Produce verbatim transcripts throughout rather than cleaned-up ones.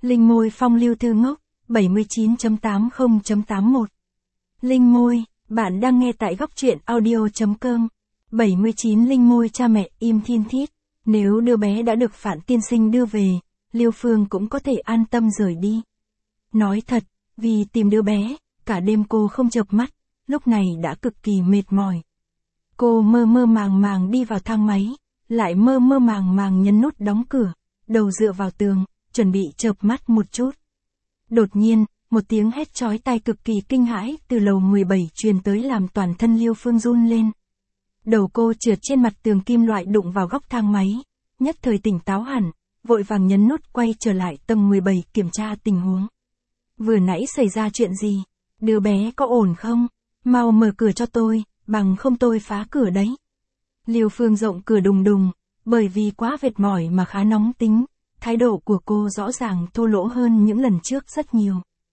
Linh môi phong lưu thư ngốc, bảy mươi chín chấm tám mươi chấm tám mốt. Linh môi, bạn đang nghe tại góc truyện audio.com. bảy mươi chín Linh môi cha mẹ im thiên thít. Nếu đứa bé đã được Phạn tiên sinh đưa về, Liêu Phương cũng có thể an tâm rời đi. Nói thật, vì tìm đứa bé, cả đêm cô không chợp mắt, lúc này đã cực kỳ mệt mỏi. Cô mơ mơ màng màng đi vào thang máy, lại mơ mơ màng màng nhấn nút đóng cửa, đầu dựa vào tường, chuẩn bị chợp mắt một chút. Đột nhiên, một tiếng hét chói tai cực kỳ kinh hãi từ lầu mười bảy truyền tới làm toàn thân Liêu Phương run lên. Đầu cô trượt trên mặt tường kim loại đụng vào góc thang máy, nhất thời tỉnh táo hẳn, vội vàng nhấn nút quay trở lại tầng mười bảy kiểm tra tình huống. Vừa nãy xảy ra chuyện gì? Đứa bé có ổn không? Mau mở cửa cho tôi, bằng không tôi phá cửa đấy. Liêu Phương rộng cửa đùng đùng, bởi vì quá mệt mỏi mà khá nóng tính, thái độ của cô rõ ràng thô lỗ hơn những lần trước rất nhiều.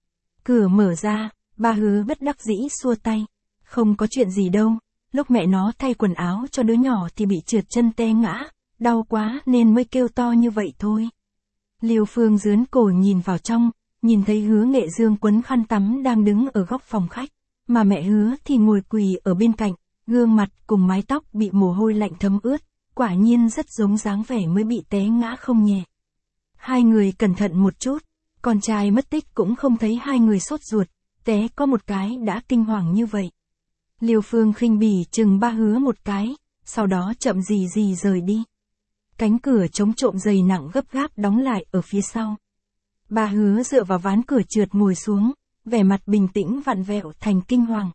Cửa mở ra, ba Hứa bất đắc dĩ xua tay. Không có chuyện gì đâu, lúc mẹ nó thay quần áo cho đứa nhỏ thì bị trượt chân té ngã, đau quá nên mới kêu to như vậy thôi. Liêu Phương dướn cổ nhìn vào trong, nhìn thấy Hứa Nghệ Dương quấn khăn tắm đang đứng ở góc phòng khách, mà mẹ Hứa thì ngồi quỳ ở bên cạnh, gương mặt cùng mái tóc bị mồ hôi lạnh thấm ướt, quả nhiên rất giống dáng vẻ mới bị té ngã không nhẹ. Hai người cẩn thận một chút, con trai mất tích cũng không thấy hai người sốt ruột, té có một cái đã kinh hoàng như vậy. Liêu Phương khinh bỉ chừng ba Hứa một cái, sau đó chậm gì gì rời đi. Cánh cửa chống trộm dày nặng gấp gáp đóng lại ở phía sau. Ba Hứa dựa vào ván cửa trượt ngồi xuống, vẻ mặt bình tĩnh vặn vẹo thành kinh hoàng.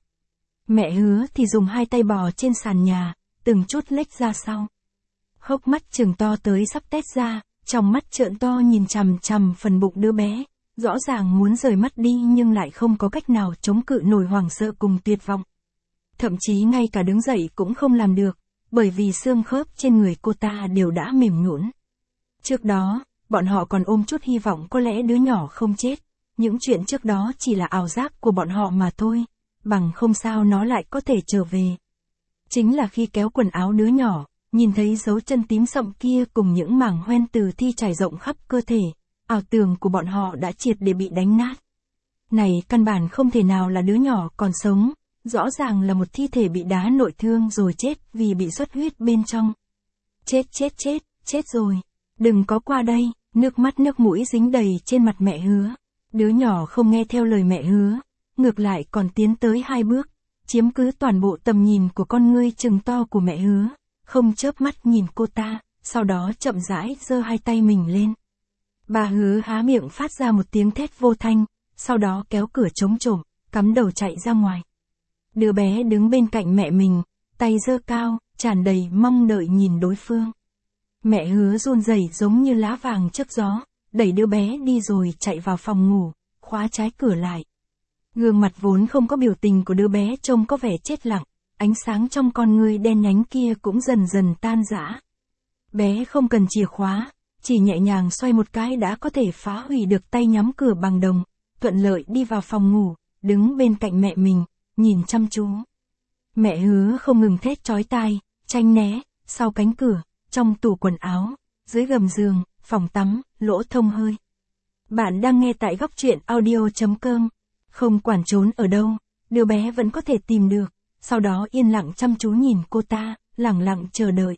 Mẹ Hứa thì dùng hai tay bò trên sàn nhà, từng chút lếch ra sau. Hốc mắt trừng to tới sắp tét ra, trong mắt trợn to nhìn chằm chằm phần bụng đứa bé, rõ ràng muốn rời mắt đi nhưng lại không có cách nào chống cự nổi hoảng sợ cùng tuyệt vọng. Thậm chí ngay cả đứng dậy cũng không làm được, bởi vì xương khớp trên người cô ta đều đã mềm nhũn. Trước đó, bọn họ còn ôm chút hy vọng có lẽ đứa nhỏ không chết, những chuyện trước đó chỉ là ảo giác của bọn họ mà thôi, bằng không sao nó lại có thể trở về. Chính là khi kéo quần áo đứa nhỏ, nhìn thấy dấu chân tím sậm kia cùng những mảng hoen từ thi trải rộng khắp cơ thể, ảo tưởng của bọn họ đã triệt để bị đánh nát. Này căn bản không thể nào là đứa nhỏ còn sống, rõ ràng là một thi thể bị đá nội thương rồi chết vì bị xuất huyết bên trong. Chết chết chết, chết rồi, đừng có qua đây, nước mắt nước mũi dính đầy trên mặt mẹ Hứa. Đứa nhỏ không nghe theo lời mẹ Hứa, ngược lại còn tiến tới hai bước, chiếm cứ toàn bộ tầm nhìn của con ngươi trừng to của mẹ Hứa, không chớp mắt nhìn cô ta, sau đó chậm rãi giơ hai tay mình lên. Bà Hứa há miệng phát ra một tiếng thét vô thanh, sau đó kéo cửa chống trộm, cắm đầu chạy ra ngoài. Đứa bé đứng bên cạnh mẹ mình, tay giơ cao, tràn đầy mong đợi nhìn đối phương. Mẹ Hứa run rẩy giống như lá vàng trước gió, đẩy đứa bé đi rồi chạy vào phòng ngủ, khóa trái cửa lại. Gương mặt vốn không có biểu tình của đứa bé trông có vẻ chết lặng, ánh sáng trong con ngươi đen nhánh kia cũng dần dần tan rã. Bé không cần chìa khóa, chỉ nhẹ nhàng xoay một cái đã có thể phá hủy được tay nhắm cửa bằng đồng, thuận lợi đi vào phòng ngủ, đứng bên cạnh mẹ mình, nhìn chăm chú. Mẹ Hứa không ngừng thét chói tai, tranh né, sau cánh cửa, trong tủ quần áo, dưới gầm giường, phòng tắm, lỗ thông hơi. Bạn đang nghe tại góc truyện audio.com. Không quản trốn ở đâu, đứa bé vẫn có thể tìm được, sau đó yên lặng chăm chú nhìn cô ta, lẳng lặng chờ đợi.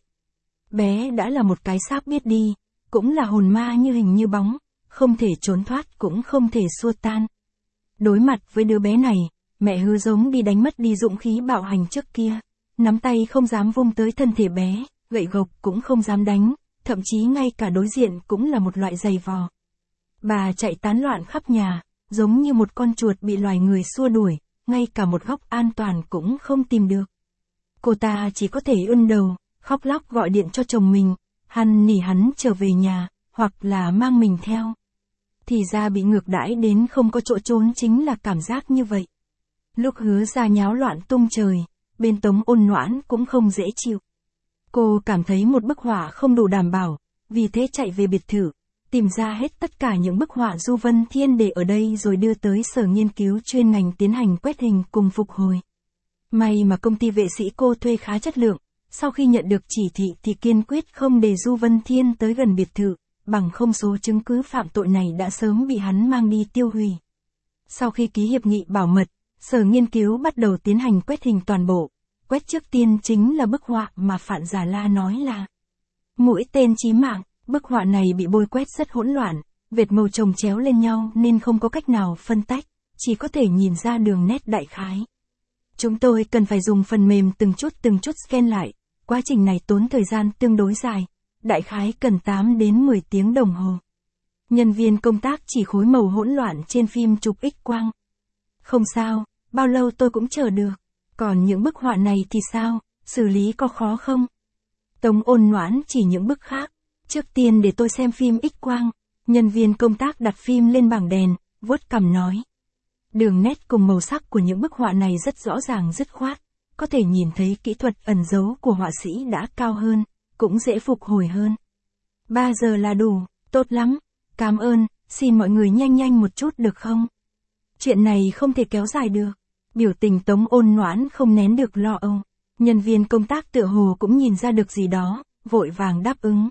Bé đã là một cái xác biết đi, cũng là hồn ma như hình như bóng, không thể trốn thoát cũng không thể xua tan. Đối mặt với đứa bé này, mẹ Hứa giống đi đánh mất đi dũng khí bạo hành trước kia, nắm tay không dám vung tới thân thể bé, gậy gộc cũng không dám đánh, thậm chí ngay cả đối diện cũng là một loại giày vò. Bà chạy tán loạn khắp nhà, giống như một con chuột bị loài người xua đuổi, ngay cả một góc an toàn cũng không tìm được. Cô ta chỉ có thể ươn đầu, khóc lóc gọi điện cho chồng mình, hắn nỉ hắn trở về nhà, hoặc là mang mình theo. Thì ra bị ngược đãi đến không có chỗ trốn chính là cảm giác như vậy. Lúc Hứa ra nháo loạn tung trời, bên Tống Ôn Noãn cũng không dễ chịu. Cô cảm thấy một bức họa không đủ đảm bảo, vì thế chạy về biệt thự, tìm ra hết tất cả những bức họa Du Vân Thiên để ở đây rồi đưa tới sở nghiên cứu chuyên ngành tiến hành quét hình cùng phục hồi. May mà công ty vệ sĩ cô thuê khá chất lượng, sau khi nhận được chỉ thị thì kiên quyết không để Du Vân Thiên tới gần biệt thự, bằng không số chứng cứ phạm tội này đã sớm bị hắn mang đi tiêu hủy. Sau khi ký hiệp nghị bảo mật, Sở Nghiên cứu bắt đầu tiến hành quét hình toàn bộ. Quét trước tiên chính là bức họa mà Phạn Giả La nói là mũi tên chí mạng. Bức họa này bị bôi quét rất hỗn loạn, vệt màu chồng chéo lên nhau nên không có cách nào phân tách, chỉ có thể nhìn ra đường nét đại khái. Chúng tôi cần phải dùng phần mềm từng chút từng chút scan lại, quá trình này tốn thời gian tương đối dài, đại khái cần tám đến mười tiếng đồng hồ. Nhân viên công tác chỉ khối màu hỗn loạn trên phim chụp X-quang. Không sao, bao lâu tôi cũng chờ được. Còn những bức họa này thì sao, xử lý có khó không? Tống Ôn Noãn chỉ những bức khác. Trước tiên để tôi xem phim X-quang. Nhân viên công tác đặt phim lên bảng đèn, vuốt cằm nói. Đường nét cùng màu sắc của những bức họa này rất rõ ràng dứt khoát. Có thể nhìn thấy kỹ thuật ẩn giấu của họa sĩ đã cao hơn, cũng dễ phục hồi hơn. ba giờ là đủ, tốt lắm. Cảm ơn, xin mọi người nhanh nhanh một chút được không? Chuyện này không thể kéo dài được. Biểu tình Tống Ôn Noãn không nén được lo âu. Nhân viên công tác tựa hồ cũng nhìn ra được gì đó, vội vàng đáp ứng.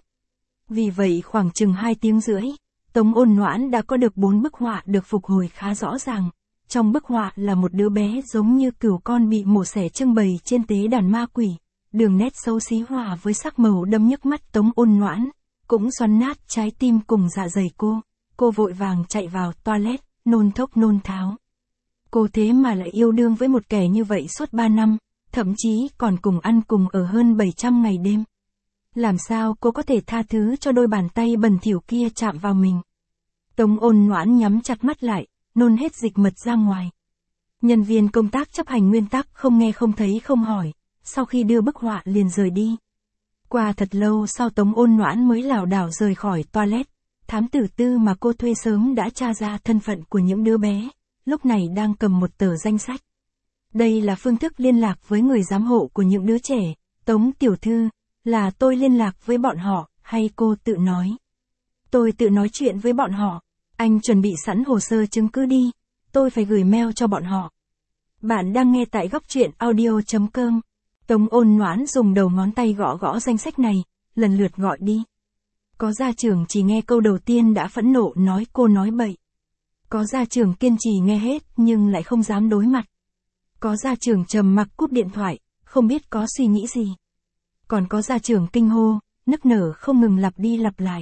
Vì vậy khoảng chừng hai tiếng rưỡi, Tống Ôn Noãn đã có được bốn bức họa được phục hồi khá rõ ràng. Trong bức họa là một đứa bé giống như cừu con bị mổ xẻ trưng bày trên tế đàn ma quỷ. Đường nét xấu xí hòa với sắc màu đâm nhức mắt Tống Ôn Noãn, cũng xoắn nát trái tim cùng dạ dày cô. Cô vội vàng chạy vào toilet, nôn thốc nôn tháo. Cô thế mà lại yêu đương với một kẻ như vậy suốt ba năm, thậm chí còn cùng ăn cùng ở hơn bảy trăm ngày đêm. Làm sao cô có thể tha thứ cho đôi bàn tay bẩn thỉu kia chạm vào mình? Tống Ôn Noãn nhắm chặt mắt lại, nôn hết dịch mật ra ngoài. Nhân viên công tác chấp hành nguyên tắc không nghe không thấy không hỏi, sau khi đưa bức họa liền rời đi. Qua thật lâu sau Tống Ôn Noãn mới lảo đảo rời khỏi toilet. Thám tử Tư mà cô thuê sớm đã tra ra thân phận của những đứa bé, lúc này đang cầm một tờ danh sách. Đây là phương thức liên lạc với người giám hộ của những đứa trẻ. Tống tiểu thư, là tôi liên lạc với bọn họ, hay cô tự nói? Tôi tự nói chuyện với bọn họ. Anh chuẩn bị sẵn hồ sơ chứng cứ đi, tôi phải gửi mail cho bọn họ. Bạn đang nghe tại góc truyện audio.com. Tống Ôn Noãn dùng đầu ngón tay gõ gõ danh sách này, lần lượt gọi đi. Có gia trưởng chỉ nghe câu đầu tiên đã phẫn nộ nói cô nói bậy. Có gia trưởng kiên trì nghe hết nhưng lại không dám đối mặt. Có gia trưởng trầm mặc cúp điện thoại, không biết có suy nghĩ gì. Còn có gia trưởng kinh hô, nức nở không ngừng lặp đi lặp lại.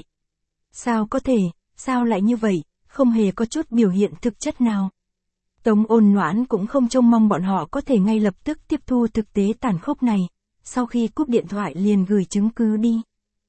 Sao có thể, sao lại như vậy, không hề có chút biểu hiện thực chất nào. Tống Ôn Noãn cũng không trông mong bọn họ có thể ngay lập tức tiếp thu thực tế tàn khốc này, sau khi cúp điện thoại liền gửi chứng cứ đi.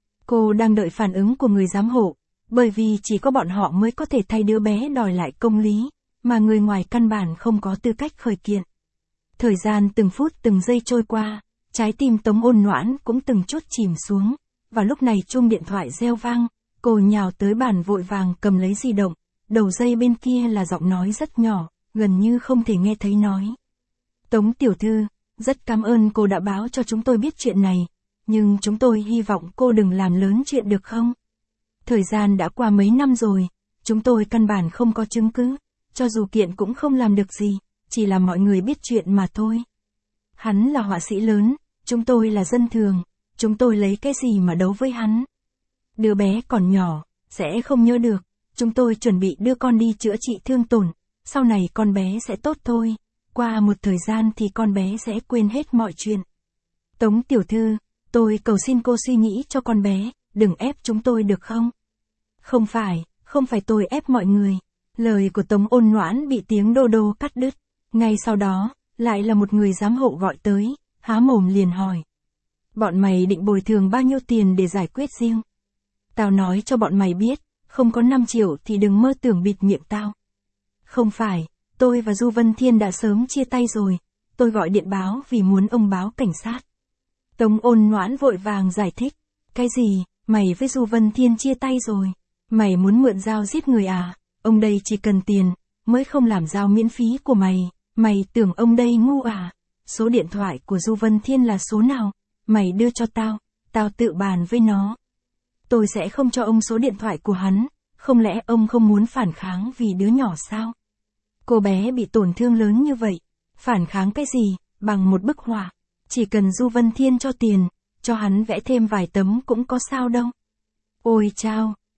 Cô đang đợi phản ứng của người giám hộ, bởi vì chỉ có bọn họ mới có thể thay đứa bé đòi lại công lý, mà người ngoài căn bản không có tư cách khởi kiện. Thời gian từng phút từng giây trôi qua, trái tim Tống Ôn Noãn cũng từng chút chìm xuống, và lúc này chuông điện thoại reo vang, cô nhào tới bàn vội vàng cầm lấy di động, đầu dây bên kia là giọng nói rất nhỏ, gần như không thể nghe thấy nói. Tống tiểu thư, rất cảm ơn cô đã báo cho chúng tôi biết chuyện này, nhưng chúng tôi hy vọng cô đừng làm lớn chuyện được không? Thời gian đã qua mấy năm rồi, chúng tôi căn bản không có chứng cứ, cho dù kiện cũng không làm được gì, chỉ là mọi người biết chuyện mà thôi. Hắn là họa sĩ lớn, chúng tôi là dân thường, chúng tôi lấy cái gì mà đấu với hắn? Đứa bé còn nhỏ, sẽ không nhớ được, chúng tôi chuẩn bị đưa con đi chữa trị thương tổn, sau này con bé sẽ tốt thôi, qua một thời gian thì con bé sẽ quên hết mọi chuyện. Tống tiểu thư, tôi cầu xin cô suy nghĩ cho con bé, đừng ép chúng tôi được không? Không phải, không phải tôi ép mọi người. Lời của Tống Ôn Noãn bị tiếng đô đô cắt đứt. Ngay sau đó, lại là một người giám hộ gọi tới, há mồm liền hỏi. Bọn mày định bồi thường bao nhiêu tiền để giải quyết riêng? Tao nói cho bọn mày biết, không có năm triệu thì đừng mơ tưởng bịt miệng tao. Không phải, tôi và Du Vân Thiên đã sớm chia tay rồi, tôi gọi điện báo vì muốn ông báo cảnh sát. Tống Ôn Noãn vội vàng giải thích, cái gì, mày với Du Vân Thiên chia tay rồi, mày muốn mượn dao giết người à, ông đây chỉ cần tiền, mới không làm dao miễn phí của mày, mày tưởng ông đây ngu à, số điện thoại của Du Vân Thiên là số nào, mày đưa cho tao, tao tự bàn với nó. Tôi sẽ không cho ông số điện thoại của hắn, không lẽ ông không muốn phản kháng vì đứa nhỏ sao? Cô bé bị tổn thương lớn như vậy, phản kháng cái gì, bằng một bức họa, chỉ cần Du Vân Thiên cho tiền, cho hắn vẽ thêm vài tấm cũng có sao đâu. Ôi chao,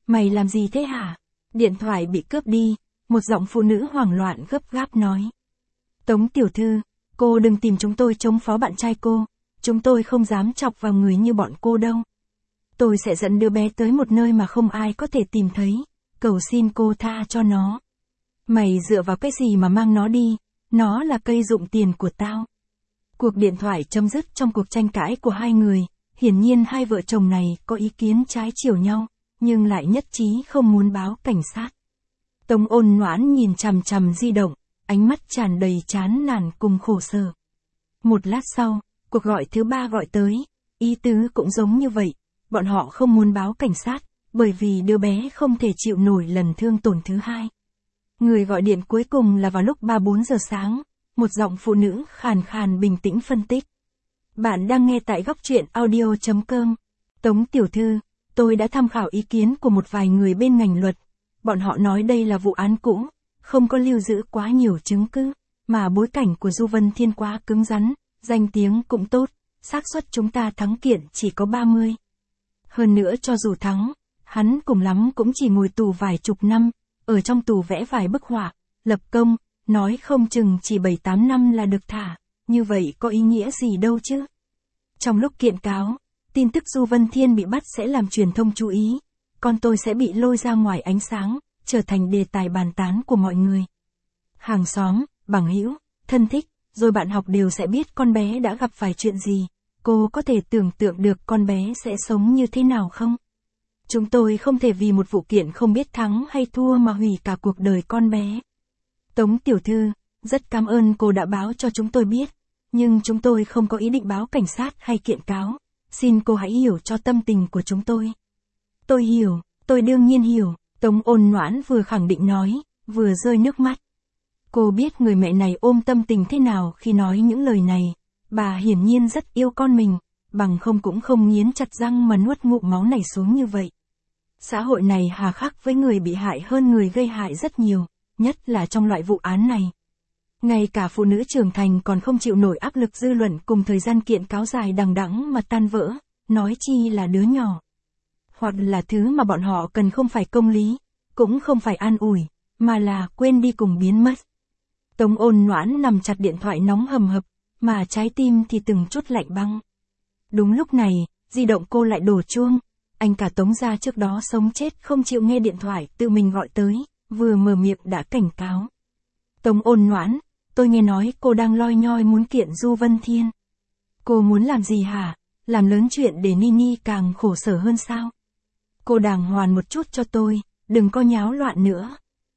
Mày làm gì thế hả? Điện thoại bị cướp đi, một giọng phụ nữ hoảng loạn gấp gáp nói. Tống tiểu thư, cô đừng tìm chúng tôi chống phó bạn trai cô, chúng tôi không dám chọc vào người như bọn cô đâu. Tôi sẽ dẫn đứa bé tới một nơi mà không ai có thể tìm thấy, cầu xin cô tha cho nó. Mày dựa vào cái gì mà mang nó đi, nó là cây dụng tiền của tao. Cuộc điện thoại chấm dứt trong cuộc tranh cãi của hai người, hiển nhiên hai vợ chồng này có ý kiến trái chiều nhau, nhưng lại nhất trí không muốn báo cảnh sát. Tống Ôn Noãn nhìn chằm chằm di động, ánh mắt tràn đầy chán nản cùng khổ sở. Một lát sau, cuộc gọi thứ ba gọi tới, ý tứ cũng giống như vậy, bọn họ không muốn báo cảnh sát, bởi vì đứa bé không thể chịu nổi lần thương tổn thứ hai. Người gọi điện cuối cùng là vào lúc ba bốn giờ sáng, một giọng phụ nữ khàn khàn bình tĩnh phân tích. Bạn đang nghe tại góc truyện audio chấm com. Tống tiểu thư, tôi đã tham khảo ý kiến của một vài người bên ngành luật. Bọn họ nói đây là vụ án cũ, không có lưu giữ quá nhiều chứng cứ, mà bối cảnh của Du Vân Thiên quá cứng rắn, danh tiếng cũng tốt, xác suất chúng ta thắng kiện chỉ có ba mươi. Hơn nữa cho dù thắng, hắn cùng lắm cũng chỉ ngồi tù vài chục năm, ở trong tù vẽ vài bức họa, lập công, nói không chừng chỉ bảy tám năm là được thả, như vậy có ý nghĩa gì đâu chứ. Trong lúc kiện cáo, tin tức Du Vân Thiên bị bắt sẽ làm truyền thông chú ý, con tôi sẽ bị lôi ra ngoài ánh sáng, trở thành đề tài bàn tán của mọi người. Hàng xóm, bằng hữu, thân thích, rồi bạn học đều sẽ biết con bé đã gặp phải chuyện gì. Cô có thể tưởng tượng được con bé sẽ sống như thế nào không? Chúng tôi không thể vì một vụ kiện không biết thắng hay thua mà hủy cả cuộc đời con bé. Tống tiểu thư, rất cảm ơn cô đã báo cho chúng tôi biết, nhưng chúng tôi không có ý định báo cảnh sát hay kiện cáo. Xin cô hãy hiểu cho tâm tình của chúng tôi. Tôi hiểu, tôi đương nhiên hiểu, Tống Ôn Noãn vừa khẳng định nói, vừa rơi nước mắt. Cô biết người mẹ này ôm tâm tình thế nào khi nói những lời này, bà hiển nhiên rất yêu con mình, bằng không cũng không nghiến chặt răng mà nuốt ngụm máu này xuống như vậy. Xã hội này hà khắc với người bị hại hơn người gây hại rất nhiều, nhất là trong loại vụ án này. Ngay cả phụ nữ trưởng thành còn không chịu nổi áp lực dư luận cùng thời gian kiện cáo dài đằng đẵng mà tan vỡ, nói chi là đứa nhỏ. Hoặc là thứ mà bọn họ cần không phải công lý, cũng không phải an ủi, mà là quên đi cùng biến mất. Tống Ôn Noãn nằm chặt điện thoại nóng hầm hập, mà trái tim thì từng chút lạnh băng. Đúng lúc này, di động cô lại đổ chuông, anh cả Tống gia trước đó sống chết không chịu nghe điện thoại tự mình gọi tới, vừa mở miệng đã cảnh cáo. Tống Ôn Noãn, tôi nghe nói cô đang loi nhoi muốn kiện Du Vân Thiên. Cô muốn làm gì hả? Làm lớn chuyện để Nini càng khổ sở hơn sao? Cô đàng hoàng một chút cho tôi, đừng có nháo loạn nữa.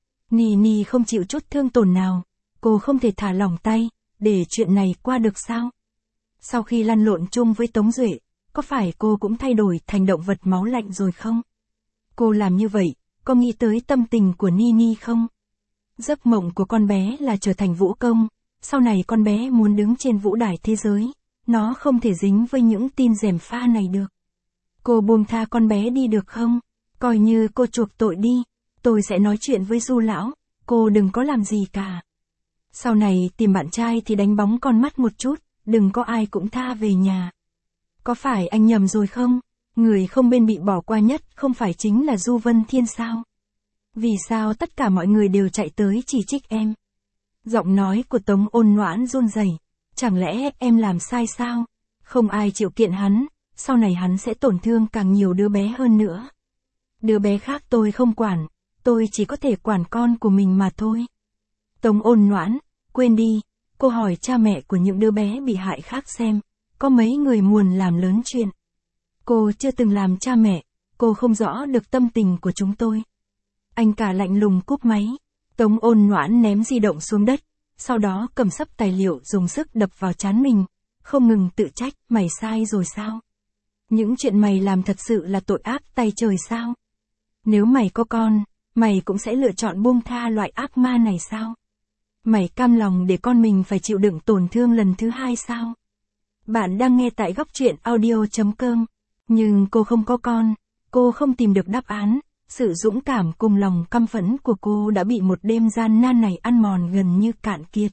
Nini không chịu chút thương tổn nào, cô không thể thả lỏng tay, để chuyện này qua được sao? Sau khi lăn lộn chung với Tống Duệ, có phải cô cũng thay đổi thành động vật máu lạnh rồi không? Cô làm như vậy, có nghĩ tới tâm tình của Nini không? Giấc mộng của con bé là trở thành vũ công, sau này con bé muốn đứng trên vũ đài thế giới, nó không thể dính với những tin gièm pha này được. Cô buông tha con bé đi được không? Coi như cô chuộc tội đi, tôi sẽ nói chuyện với Du lão, cô đừng có làm gì cả. Sau này tìm bạn trai thì đánh bóng con mắt một chút, đừng có ai cũng tha về nhà. Có phải anh nhầm rồi không? Người không bên bị bỏ qua nhất không phải chính là Du Vân Thiên sao? Vì sao tất cả mọi người đều chạy tới chỉ trích em? Giọng nói của Tống Ôn Noãn run rẩy. Chẳng lẽ em làm sai sao? Không ai chịu kiện hắn, sau này hắn sẽ tổn thương càng nhiều đứa bé hơn nữa. Đứa bé khác tôi không quản, tôi chỉ có thể quản con của mình mà thôi. Tống Ôn Noãn, quên đi, cô hỏi cha mẹ của những đứa bé bị hại khác xem, có mấy người muốn làm lớn chuyện. Cô chưa từng làm cha mẹ, cô không rõ được tâm tình của chúng tôi. Anh cả lạnh lùng cúp máy, Tống Ôn Noãn ném di động xuống đất, sau đó cầm sấp tài liệu dùng sức đập vào trán mình, không ngừng tự trách, mày sai rồi sao? Những chuyện mày làm thật sự là tội ác tay trời sao? Nếu mày có con, mày cũng sẽ lựa chọn buông tha loại ác ma này sao? Mày cam lòng để con mình phải chịu đựng tổn thương lần thứ hai sao? Bạn đang nghe tại góc truyện audio chấm com. Nhưng cô không có con, cô không tìm được đáp án, sự dũng cảm cùng lòng căm phẫn của cô đã bị một đêm gian nan này ăn mòn gần như cạn kiệt.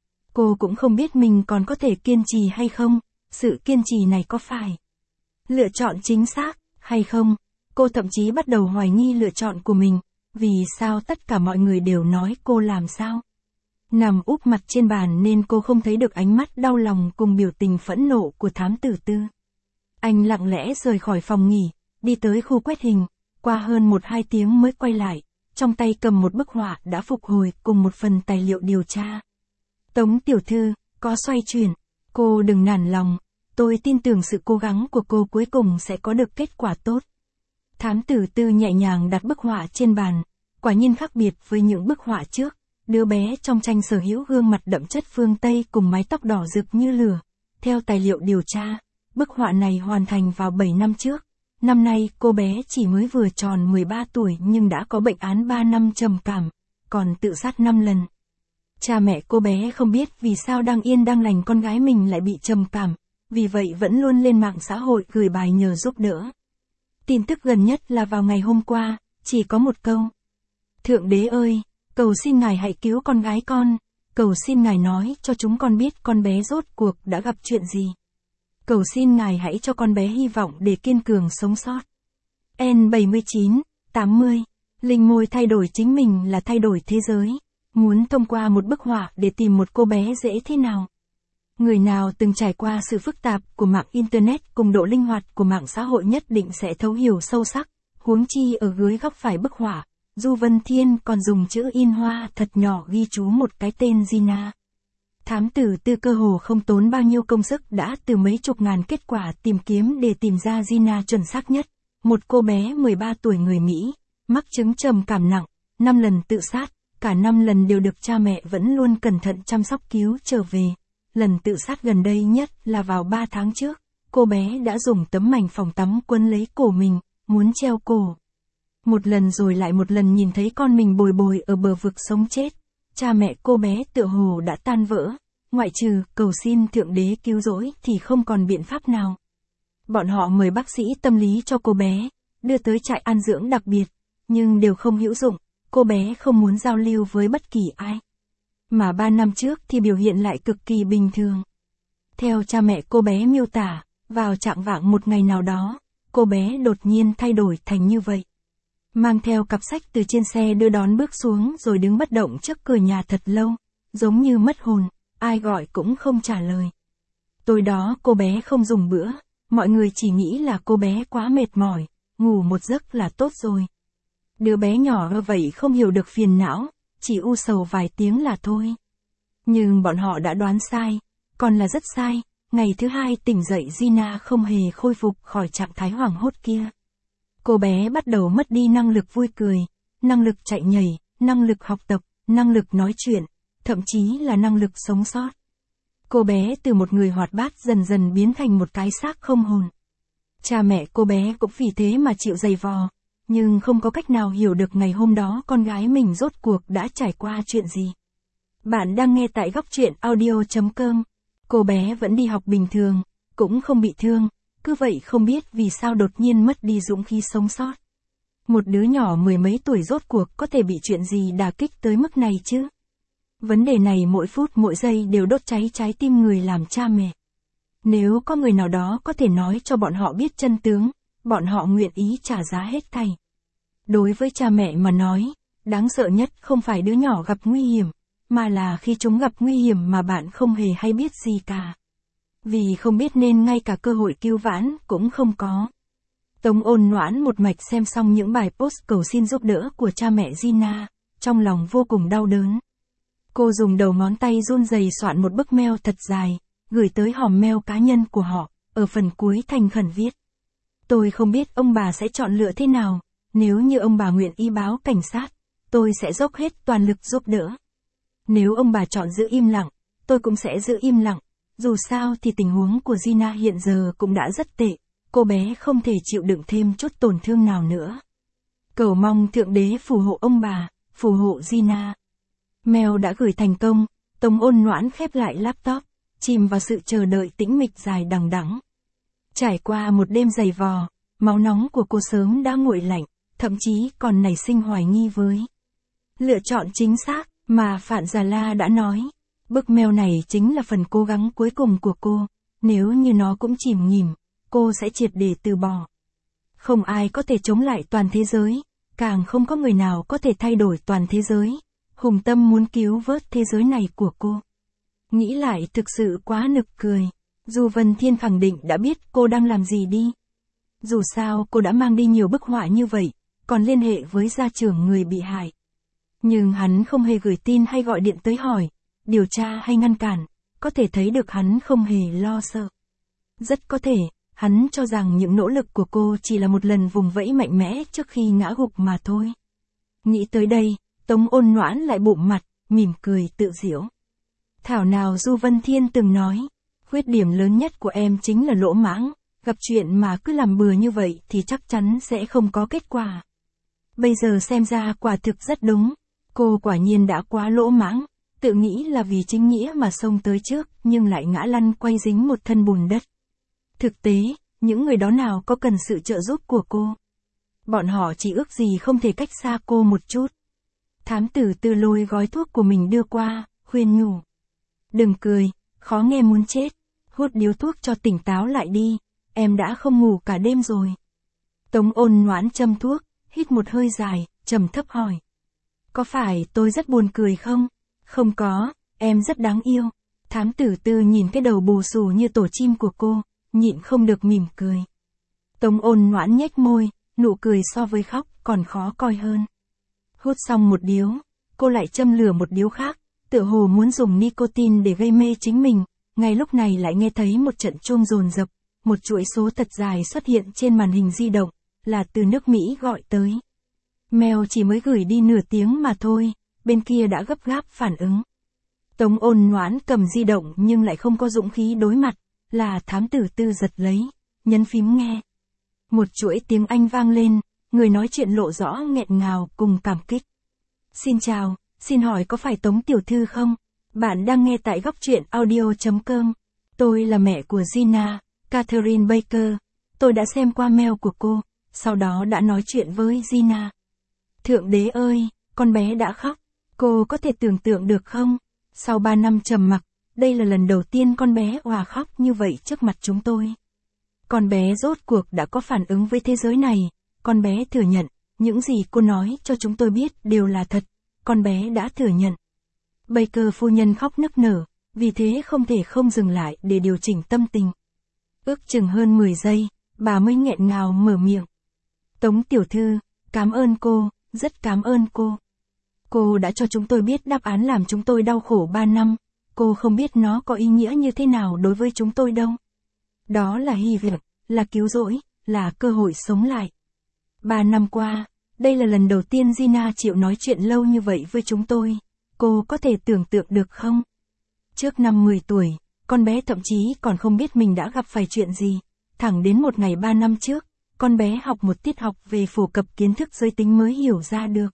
Cô cũng không biết mình còn có thể kiên trì hay không, sự kiên trì này có phải lựa chọn chính xác hay không? Cô thậm chí bắt đầu hoài nghi lựa chọn của mình, vì sao tất cả mọi người đều nói cô làm sao. Nằm úp mặt trên bàn nên cô không thấy được ánh mắt đau lòng cùng biểu tình phẫn nộ của thám tử Tư. Anh lặng lẽ rời khỏi phòng nghỉ, đi tới khu quét hình, qua hơn một hai tiếng mới quay lại, trong tay cầm một bức họa đã phục hồi cùng một phần tài liệu điều tra. Tống tiểu thư, có xoay chuyển, cô đừng nản lòng, tôi tin tưởng sự cố gắng của cô cuối cùng sẽ có được kết quả tốt. Thám tử Tư nhẹ nhàng đặt bức họa trên bàn, quả nhiên khác biệt với những bức họa trước. Đứa bé trong tranh sở hữu gương mặt đậm chất phương Tây cùng mái tóc đỏ rực như lửa. Theo tài liệu điều tra, bức họa này hoàn thành vào bảy năm trước. Năm nay cô bé chỉ mới vừa tròn mười ba tuổi nhưng đã có bệnh án ba năm trầm cảm, còn tự sát năm lần. Cha mẹ cô bé không biết vì sao đang yên đang lành con gái mình lại bị trầm cảm, vì vậy vẫn luôn lên mạng xã hội gửi bài nhờ giúp đỡ. Tin tức gần nhất là vào ngày hôm qua, chỉ có một câu. Thượng đế ơi! Cầu xin ngài hãy cứu con gái con, cầu xin ngài nói cho chúng con biết con bé rốt cuộc đã gặp chuyện gì. Cầu xin ngài hãy cho con bé hy vọng để kiên cường sống sót. N bảy mươi chín, tám mươi, Linh Môi thay đổi chính mình là thay đổi thế giới, muốn thông qua một bức họa để tìm một cô bé dễ thế nào. Người nào từng trải qua sự phức tạp của mạng Internet cùng độ linh hoạt của mạng xã hội nhất định sẽ thấu hiểu sâu sắc, huống chi ở dưới góc phải bức họa. Du Vân Thiên còn dùng chữ in hoa thật nhỏ ghi chú một cái tên Gina. Thám tử Tư cơ hồ không tốn bao nhiêu công sức đã từ mấy chục ngàn kết quả tìm kiếm để tìm ra Gina chuẩn xác nhất. Một cô bé mười ba tuổi người Mỹ, mắc chứng trầm cảm nặng, năm lần tự sát, cả năm lần đều được cha mẹ vẫn luôn cẩn thận chăm sóc cứu trở về. Lần tự sát gần đây nhất là vào ba tháng trước, cô bé đã dùng tấm mảnh phòng tắm quấn lấy cổ mình, muốn treo cổ. Một lần rồi lại một lần nhìn thấy con mình bồi bồi ở bờ vực sống chết, cha mẹ cô bé tựa hồ đã tan vỡ, ngoại trừ cầu xin Thượng Đế cứu rỗi thì không còn biện pháp nào. Bọn họ mời bác sĩ tâm lý cho cô bé, đưa tới trại an dưỡng đặc biệt, nhưng đều không hữu dụng, cô bé không muốn giao lưu với bất kỳ ai. Mà ba năm trước thì biểu hiện lại cực kỳ bình thường. Theo cha mẹ cô bé miêu tả, vào trạng vạng một ngày nào đó, cô bé đột nhiên thay đổi thành như vậy. Mang theo cặp sách từ trên xe đưa đón bước xuống rồi đứng bất động trước cửa nhà thật lâu, giống như mất hồn, ai gọi cũng không trả lời. Tối đó cô bé không dùng bữa, mọi người chỉ nghĩ là cô bé quá mệt mỏi, ngủ một giấc là tốt rồi. Đứa bé nhỏ vậy không hiểu được phiền não, chỉ u sầu vài tiếng là thôi. Nhưng bọn họ đã đoán sai, còn là rất sai, ngày thứ hai tỉnh dậy Gina không hề khôi phục khỏi trạng thái hoảng hốt kia. Cô bé bắt đầu mất đi năng lực vui cười, năng lực chạy nhảy, năng lực học tập, năng lực nói chuyện, thậm chí là năng lực sống sót. Cô bé từ một người hoạt bát dần dần biến thành một cái xác không hồn. Cha mẹ cô bé cũng vì thế mà chịu giày vò, nhưng không có cách nào hiểu được ngày hôm đó con gái mình rốt cuộc đã trải qua chuyện gì. Bạn đang nghe tại góc truyện audio chấm com. Cô bé vẫn đi học bình thường, cũng không bị thương, cứ vậy không biết vì sao đột nhiên mất đi dũng khí sống sót. Một đứa nhỏ mười mấy tuổi rốt cuộc có thể bị chuyện gì đả kích tới mức này chứ? Vấn đề này mỗi phút mỗi giây đều đốt cháy trái tim người làm cha mẹ. Nếu có người nào đó có thể nói cho bọn họ biết chân tướng, bọn họ nguyện ý trả giá hết thảy. Đối với cha mẹ mà nói, đáng sợ nhất không phải đứa nhỏ gặp nguy hiểm, mà là khi chúng gặp nguy hiểm mà bạn không hề hay biết gì cả. Vì không biết nên ngay cả cơ hội cứu vãn cũng không có. Tống Ôn Noãn một mạch xem xong những bài post cầu xin giúp đỡ của cha mẹ Gina, trong lòng vô cùng đau đớn. Cô dùng đầu ngón tay run rẩy soạn một bức mail thật dài, gửi tới hòm mail cá nhân của họ, ở phần cuối thành khẩn viết. Tôi không biết ông bà sẽ chọn lựa thế nào, nếu như ông bà nguyện ý báo cảnh sát, tôi sẽ dốc hết toàn lực giúp đỡ. Nếu ông bà chọn giữ im lặng, tôi cũng sẽ giữ im lặng, dù sao thì tình huống của Gina hiện giờ cũng đã rất tệ, cô bé không thể chịu đựng thêm chút tổn thương nào nữa. Cầu mong Thượng Đế phù hộ ông bà, phù hộ Gina. Mail đã gửi thành công, Tống Ôn Noãn khép lại laptop, chìm vào sự chờ đợi tĩnh mịch dài đằng đẵng. Trải qua một đêm dày vò, máu nóng của cô sớm đã nguội lạnh, thậm chí còn nảy sinh hoài nghi với lựa chọn chính xác mà Phạn Già La đã nói. Bức mail này chính là phần cố gắng cuối cùng của cô, nếu như nó cũng chìm nghỉm, cô sẽ triệt để từ bỏ. Không ai có thể chống lại toàn thế giới, càng không có người nào có thể thay đổi toàn thế giới. Hùng tâm muốn cứu vớt thế giới này của cô. Nghĩ lại thực sự quá nực cười. Du Vân Thiên khẳng định đã biết cô đang làm gì đi. Dù sao cô đã mang đi nhiều bức họa như vậy, còn liên hệ với gia trưởng người bị hại. Nhưng hắn không hề gửi tin hay gọi điện tới hỏi, điều tra hay ngăn cản, có thể thấy được hắn không hề lo sợ. Rất có thể, hắn cho rằng những nỗ lực của cô chỉ là một lần vùng vẫy mạnh mẽ trước khi ngã gục mà thôi. Nghĩ tới đây, Tống Ôn Noãn lại bụm mặt, mỉm cười tự giễu. Thảo nào Du Vân Thiên từng nói, khuyết điểm lớn nhất của em chính là lỗ mãng, gặp chuyện mà cứ làm bừa như vậy thì chắc chắn sẽ không có kết quả. Bây giờ xem ra quả thực rất đúng, cô quả nhiên đã quá lỗ mãng, tự nghĩ là vì chính nghĩa mà xông tới trước nhưng lại ngã lăn quay dính một thân bùn đất. Thực tế, những người đó nào có cần sự trợ giúp của cô. Bọn họ chỉ ước gì không thể cách xa cô một chút. Thám tử Tư lôi gói thuốc của mình đưa qua, khuyên nhủ. Đừng cười, khó nghe muốn chết, hút điếu thuốc cho tỉnh táo lại đi, em đã không ngủ cả đêm rồi. Tống Ôn Noãn châm thuốc, hít một hơi dài, trầm thấp hỏi. Có phải tôi rất buồn cười không? Không có, em rất đáng yêu. Thám tử Tư nhìn cái đầu bù xù như tổ chim của cô, nhịn không được mỉm cười. Tống Ôn Noãn nhếch môi, nụ cười so với khóc còn khó coi hơn. Hút xong một điếu, cô lại châm lửa một điếu khác, tựa hồ muốn dùng nicotine để gây mê chính mình. Ngay lúc này lại nghe thấy một trận chuông dồn dập, một chuỗi số thật dài xuất hiện trên màn hình di động, là từ nước Mỹ gọi tới. Mail chỉ mới gửi đi nửa tiếng mà thôi, bên kia đã gấp gáp phản ứng. Tống Ôn Noãn cầm di động nhưng lại không có dũng khí đối mặt, là thám tử Tư giật lấy, nhấn phím nghe. Một chuỗi tiếng Anh vang lên, người nói chuyện lộ rõ nghẹn ngào cùng cảm kích. Xin chào, xin hỏi có phải Tống tiểu thư không? Bạn đang nghe tại góc truyện audio chấm com. Tôi là mẹ của Gina, Catherine Baker. Tôi đã xem qua mail của cô, sau đó đã nói chuyện với Gina. Thượng đế ơi, con bé đã khóc. Cô có thể tưởng tượng được không? Sau ba năm trầm mặc, đây là lần đầu tiên con bé òa khóc như vậy trước mặt chúng tôi. Con bé rốt cuộc đã có phản ứng với thế giới này. Con bé thừa nhận, những gì cô nói cho chúng tôi biết đều là thật. Con bé đã thừa nhận. Baker phu nhân khóc nức nở, vì thế không thể không dừng lại để điều chỉnh tâm tình. Ước chừng hơn mười giây, bà mới nghẹn ngào mở miệng. Tống tiểu thư, cảm ơn cô, rất cảm ơn cô. Cô đã cho chúng tôi biết đáp án làm chúng tôi đau khổ ba năm, cô không biết nó có ý nghĩa như thế nào đối với chúng tôi đâu. Đó là hy vọng, là cứu rỗi, là cơ hội sống lại. Ba năm qua, đây là lần đầu tiên Gina chịu nói chuyện lâu như vậy với chúng tôi, cô có thể tưởng tượng được không? Trước năm mười tuổi, con bé thậm chí còn không biết mình đã gặp phải chuyện gì, thẳng đến một ngày ba năm trước, con bé học một tiết học về phổ cập kiến thức giới tính mới hiểu ra được.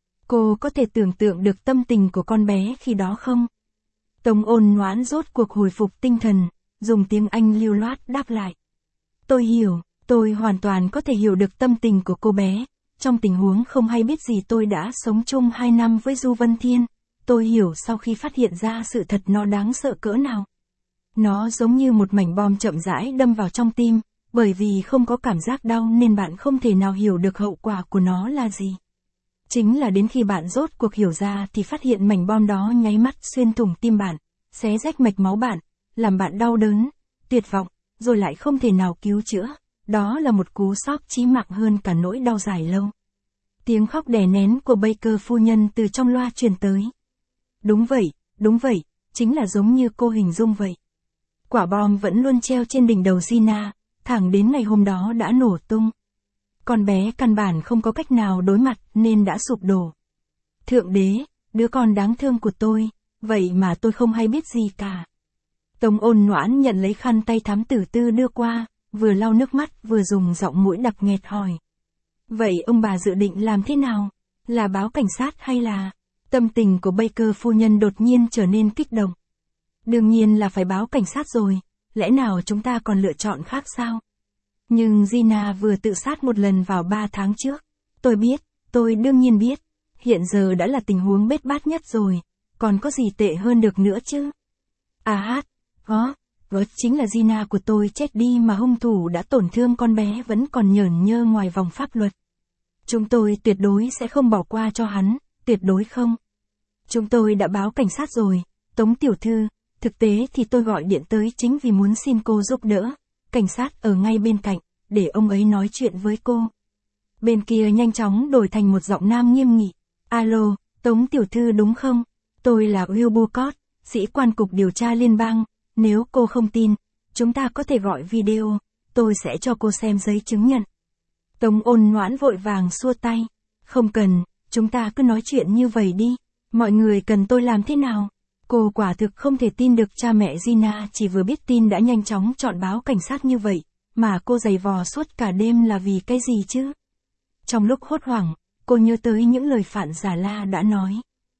Cô có thể tưởng tượng được tâm tình của con bé khi đó không? Tống Ôn Noãn rốt cuộc hồi phục tinh thần, dùng tiếng Anh lưu loát đáp lại. Tôi hiểu, tôi hoàn toàn có thể hiểu được tâm tình của cô bé. Trong tình huống không hay biết gì tôi đã sống chung hai năm với Du Vân Thiên. Tôi hiểu sau khi phát hiện ra sự thật nó đáng sợ cỡ nào. Nó giống như một mảnh bom chậm rãi đâm vào trong tim, bởi vì không có cảm giác đau nên bạn không thể nào hiểu được hậu quả của nó là gì. Chính là đến khi bạn rốt cuộc hiểu ra thì phát hiện mảnh bom đó nháy mắt xuyên thủng tim bạn, xé rách mạch máu bạn, làm bạn đau đớn, tuyệt vọng, rồi lại không thể nào cứu chữa. Đó là một cú sốc chí mạng hơn cả nỗi đau dài lâu. Tiếng khóc đè nén của Baker phu nhân từ trong loa truyền tới. Đúng vậy, đúng vậy, chính là giống như cô hình dung vậy. Quả bom vẫn luôn treo trên đỉnh đầu Gina, thẳng đến ngày hôm đó đã nổ tung. Con bé căn bản không có cách nào đối mặt nên đã sụp đổ. Thượng đế, đứa con đáng thương của tôi, vậy mà tôi không hay biết gì cả. Tống Ôn Noãn nhận lấy khăn tay thám tử Tư đưa qua, vừa lau nước mắt vừa dùng giọng mũi đặc nghẹt hỏi. Vậy ông bà dự định làm thế nào? Là báo cảnh sát hay là... Tâm tình của Baker phu nhân đột nhiên trở nên kích động. Đương nhiên là phải báo cảnh sát rồi, lẽ nào chúng ta còn lựa chọn khác sao? Nhưng Gina vừa tự sát một lần vào ba tháng trước. Tôi biết, tôi đương nhiên biết. Hiện giờ đã là tình huống bết bát nhất rồi, còn có gì tệ hơn được nữa chứ? À hát, có, Đó chính là Gina của tôi chết đi mà hung thủ đã tổn thương con bé vẫn còn nhởn nhơ ngoài vòng pháp luật. Chúng tôi tuyệt đối sẽ không bỏ qua cho hắn, tuyệt đối không. Chúng tôi đã báo cảnh sát rồi, Tống tiểu thư, thực tế thì tôi gọi điện tới chính vì muốn xin cô giúp đỡ. Cảnh sát ở ngay bên cạnh, để ông ấy nói chuyện với cô. Bên kia nhanh chóng đổi thành một giọng nam nghiêm nghị. Alo, Tống tiểu thư đúng không? Tôi là Will Bucott, sĩ quan cục điều tra liên bang. Nếu cô không tin, chúng ta có thể gọi video, tôi sẽ cho cô xem giấy chứng nhận. Tống ôn ngoãn vội vàng xua tay. Không cần, chúng ta cứ nói chuyện như vậy đi. Mọi người cần tôi làm thế nào? Cô quả thực không thể tin được cha mẹ Gina chỉ vừa biết tin đã nhanh chóng chọn báo cảnh sát như vậy, mà cô giày vò suốt cả đêm là vì cái gì chứ? Trong lúc hốt hoảng, cô nhớ tới những lời Phạn Giả La đã nói.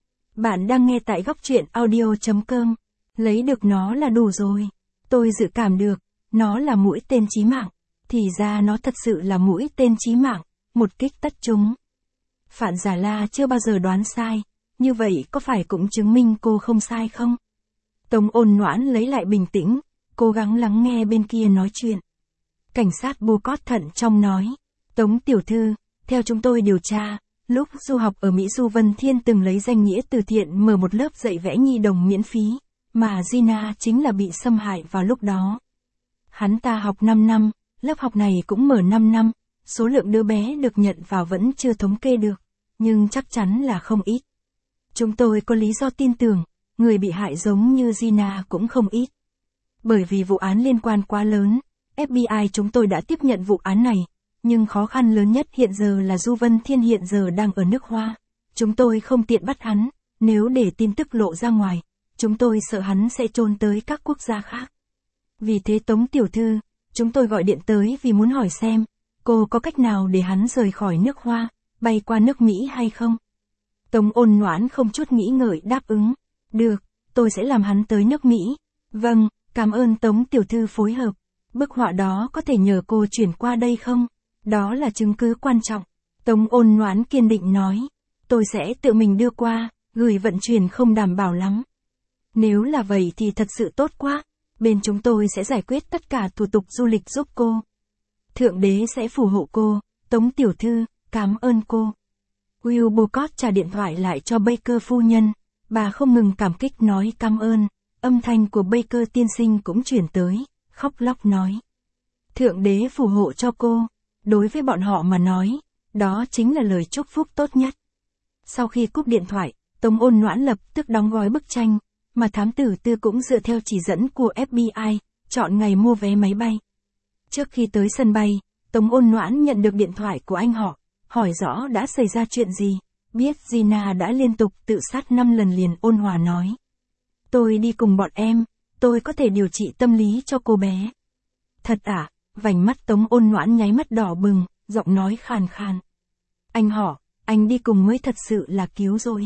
Bạn đang nghe tại góc truyện audio chấm com. Lấy được nó là đủ rồi. Tôi dự cảm được, nó là mũi tên chí mạng. Thì ra nó thật sự là mũi tên chí mạng, một kích tất trúng. Phạn Giả La chưa bao giờ đoán sai, như vậy có phải cũng chứng minh cô không sai không? Tống ôn ngoãn lấy lại bình tĩnh, cố gắng lắng nghe bên kia nói chuyện. Cảnh sát Bucott thận trọng nói, Tống tiểu thư, theo chúng tôi điều tra, lúc du học ở Mỹ Du Vân Thiên từng lấy danh nghĩa từ thiện mở một lớp dạy vẽ nhi đồng miễn phí, mà Gina chính là bị xâm hại vào lúc đó. Hắn ta học năm năm, lớp học này cũng mở năm năm, số lượng đứa bé được nhận vào vẫn chưa thống kê được, nhưng chắc chắn là không ít. Chúng tôi có lý do tin tưởng, người bị hại giống như Gina cũng không ít. Bởi vì vụ án liên quan quá lớn, ép bê i chúng tôi đã tiếp nhận vụ án này, nhưng khó khăn lớn nhất hiện giờ là Du Vân Thiên hiện giờ đang ở nước Hoa. Chúng tôi không tiện bắt hắn, nếu để tin tức lộ ra ngoài, chúng tôi sợ hắn sẽ trốn tới các quốc gia khác. Vì thế Tống tiểu thư, chúng tôi gọi điện tới vì muốn hỏi xem, cô có cách nào để hắn rời khỏi nước Hoa, bay qua nước Mỹ hay không? Tống ôn ngoãn không chút nghĩ ngợi đáp ứng. Được, tôi sẽ làm hắn tới nước Mỹ. Vâng, cảm ơn Tống tiểu thư phối hợp. Bức họa đó có thể nhờ cô chuyển qua đây không? Đó là chứng cứ quan trọng. Tống ôn ngoãn kiên định nói. Tôi sẽ tự mình đưa qua, gửi vận chuyển không đảm bảo lắm. Nếu là vậy thì thật sự tốt quá. Bên chúng tôi sẽ giải quyết tất cả thủ tục du lịch giúp cô. Thượng đế sẽ phù hộ cô, Tống tiểu thư, cảm ơn cô. Will Bucott trả điện thoại lại cho Baker phu nhân. Bà không ngừng cảm kích nói cảm ơn. Âm thanh của Baker tiên sinh cũng chuyển tới, khóc lóc nói. Thượng đế phù hộ cho cô. Đối với bọn họ mà nói, đó chính là lời chúc phúc tốt nhất. Sau khi cúp điện thoại, Tống ôn ngoãn lập tức đóng gói bức tranh, mà thám tử Tư cũng dựa theo chỉ dẫn của ép bê i, chọn ngày mua vé máy bay. Trước khi tới sân bay, Tống ôn ngoãn nhận được điện thoại của anh họ, hỏi rõ đã xảy ra chuyện gì, biết Gina đã liên tục tự sát năm lần liền. Ôn hòa nói. Tôi đi cùng bọn em, tôi có thể điều trị tâm lý cho cô bé. Thật à? Vành mắt Tống ôn ngoãn nháy mắt đỏ bừng, giọng nói khàn khàn. Anh họ, anh đi cùng mới thật sự là cứu rồi.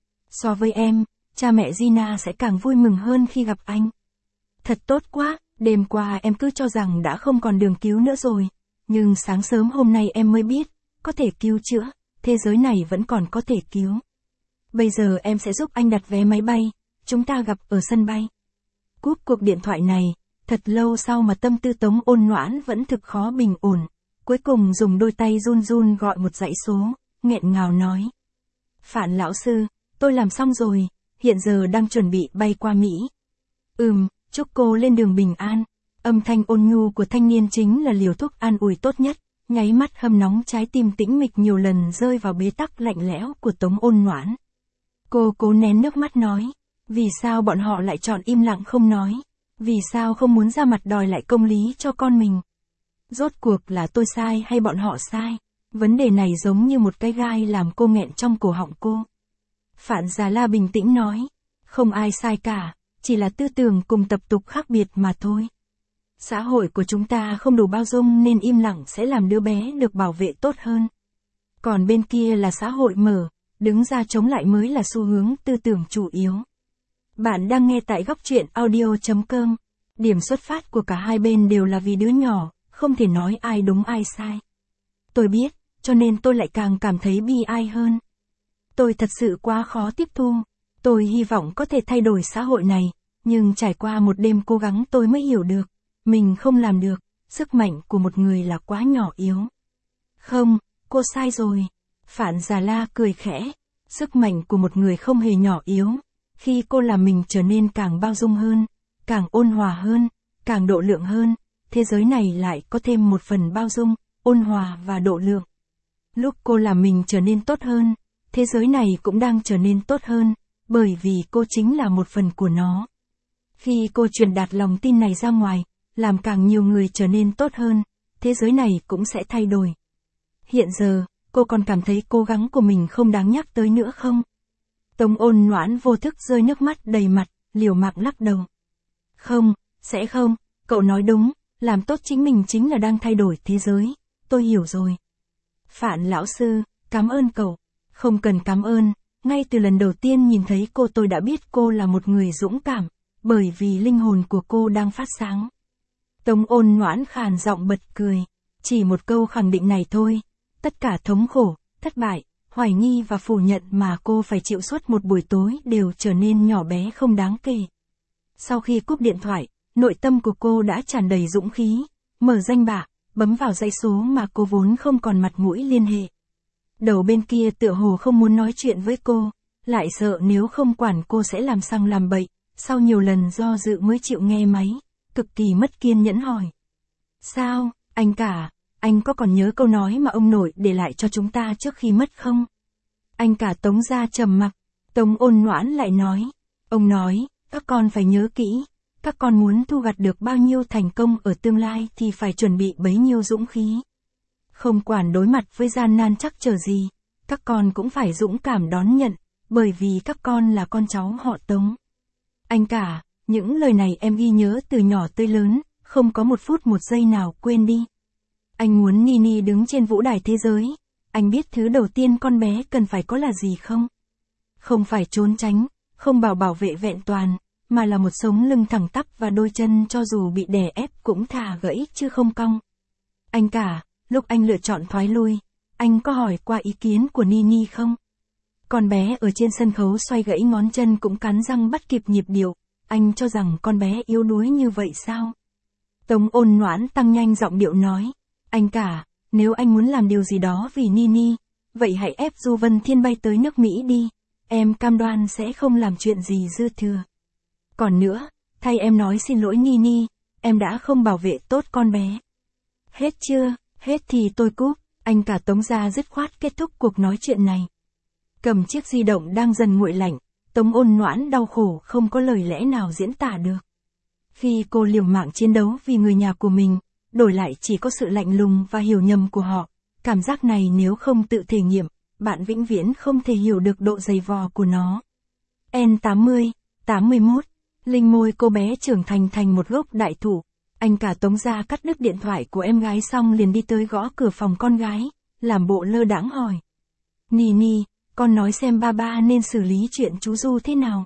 So với em, cha mẹ Gina sẽ càng vui mừng hơn khi gặp anh. Thật tốt quá, đêm qua em cứ cho rằng đã không còn đường cứu nữa rồi, nhưng sáng sớm hôm nay em mới biết, có thể cứu chữa, thế giới này vẫn còn có thể cứu. Bây giờ em sẽ giúp anh đặt vé máy bay, chúng ta gặp ở sân bay. Cúp cuộc điện thoại này, thật lâu sau mà tâm tư Tống ôn ngoãn vẫn thực khó bình ổn, cuối cùng dùng đôi tay run run gọi một dãy số, nghẹn ngào nói. Phạn lão sư, tôi làm xong rồi, hiện giờ đang chuẩn bị bay qua Mỹ. Ừm, chúc cô lên đường bình an. Âm thanh ôn nhu của thanh niên chính là liều thuốc an ủi tốt nhất, nháy mắt hâm nóng trái tim tĩnh mịch nhiều lần rơi vào bế tắc lạnh lẽo của Tống ôn ngoãn. Cô cố nén nước mắt nói, vì sao bọn họ lại chọn im lặng không nói, vì sao không muốn ra mặt đòi lại công lý cho con mình. Rốt cuộc là tôi sai hay bọn họ sai, vấn đề này giống như một cái gai làm cô nghẹn trong cổ họng cô. Phạn Giả La bình tĩnh nói, không ai sai cả, chỉ là tư tưởng cùng tập tục khác biệt mà thôi. Xã hội của chúng ta không đủ bao dung nên im lặng sẽ làm đứa bé được bảo vệ tốt hơn. Còn bên kia là xã hội mở, đứng ra chống lại mới là xu hướng tư tưởng chủ yếu. Bạn đang nghe tại góc truyện audio chấm com. Điểm xuất phát của cả hai bên đều là vì đứa nhỏ, không thể nói ai đúng ai sai. Tôi biết, cho nên tôi lại càng cảm thấy bi ai hơn. Tôi thật sự quá khó tiếp thu. Tôi hy vọng có thể thay đổi xã hội này, nhưng trải qua một đêm cố gắng tôi mới hiểu được, mình không làm được, sức mạnh của một người là quá nhỏ yếu. Không, cô sai rồi. Phạn Già La cười khẽ, sức mạnh của một người không hề nhỏ yếu. Khi cô làm mình trở nên càng bao dung hơn, càng ôn hòa hơn, càng độ lượng hơn, thế giới này lại có thêm một phần bao dung, ôn hòa và độ lượng. Lúc cô làm mình trở nên tốt hơn, thế giới này cũng đang trở nên tốt hơn, bởi vì cô chính là một phần của nó. Khi cô truyền đạt lòng tin này ra ngoài, làm càng nhiều người trở nên tốt hơn, thế giới này cũng sẽ thay đổi. Hiện giờ, cô còn cảm thấy cố gắng của mình không đáng nhắc tới nữa không? Tống Ôn Noãn vô thức rơi nước mắt đầy mặt, liều mạng lắc đầu. Không, sẽ không, cậu nói đúng, làm tốt chính mình chính là đang thay đổi thế giới, tôi hiểu rồi. Phạn lão sư, cảm ơn cậu. Không cần cảm ơn, ngay từ lần đầu tiên nhìn thấy cô tôi đã biết cô là một người dũng cảm, bởi vì linh hồn của cô đang phát sáng. Tống Ôn Noãn khàn giọng bật cười, chỉ một câu khẳng định này thôi, tất cả thống khổ, thất bại, hoài nghi và phủ nhận mà cô phải chịu suốt một buổi tối đều trở nên nhỏ bé không đáng kể. Sau khi cúp điện thoại, nội tâm của cô đã tràn đầy dũng khí, mở danh bạ, bấm vào dãy số mà cô vốn không còn mặt mũi liên hệ. Đầu bên kia tựa hồ không muốn nói chuyện với cô, lại sợ nếu không quản cô sẽ làm sang làm bậy, sau nhiều lần do dự mới chịu nghe máy, cực kỳ mất kiên nhẫn hỏi. Sao, anh cả, anh có còn nhớ câu nói mà ông nội để lại cho chúng ta trước khi mất không? Anh cả Tống gia trầm mặc, Tống Ôn Noãn lại nói, ông nói, các con phải nhớ kỹ, các con muốn thu gặt được bao nhiêu thành công ở tương lai thì phải chuẩn bị bấy nhiêu dũng khí. Không quản đối mặt với gian nan trắc trở gì, các con cũng phải dũng cảm đón nhận, bởi vì các con là con cháu họ Tống. Anh cả, những lời này em ghi nhớ từ nhỏ tới lớn, không có một phút một giây nào quên đi. Anh muốn Nini đứng trên vũ đài thế giới, anh biết thứ đầu tiên con bé cần phải có là gì không? Không phải trốn tránh, không bảo bảo vệ vẹn toàn, mà là một sống lưng thẳng tắp và đôi chân cho dù bị đè ép cũng thả gãy chứ không cong. Anh cả, lúc anh lựa chọn thoái lui, anh có hỏi qua ý kiến của Nini không? Con bé ở trên sân khấu xoay gãy ngón chân cũng cắn răng bắt kịp nhịp điệu, anh cho rằng con bé yếu đuối như vậy sao? Tống Ôn Noãn tăng nhanh giọng điệu nói, anh cả, nếu anh muốn làm điều gì đó vì Nini, vậy hãy ép Du Vân Thiên bay tới nước Mỹ đi, em cam đoan sẽ không làm chuyện gì dư thừa. Còn nữa, thay em nói xin lỗi Nini, em đã không bảo vệ tốt con bé. Hết chưa, hết thì tôi cúp, anh cả Tống gia dứt khoát kết thúc cuộc nói chuyện này. Cầm chiếc di động đang dần nguội lạnh, Tống Ôn Noãn đau khổ không có lời lẽ nào diễn tả được. Khi cô liều mạng chiến đấu vì người nhà của mình, đổi lại chỉ có sự lạnh lùng và hiểu nhầm của họ, cảm giác này nếu không tự thể nghiệm, bạn vĩnh viễn không thể hiểu được độ dày vò của nó. N tám mươi, tám mươi mốt, linh môi cô bé trưởng thành thành một gốc đại thụ. Anh cả Tống gia cắt đứt điện thoại của em gái xong liền đi tới gõ cửa phòng con gái, làm bộ lơ đãng hỏi. Nini, con nói xem ba ba nên xử lý chuyện chú Du thế nào?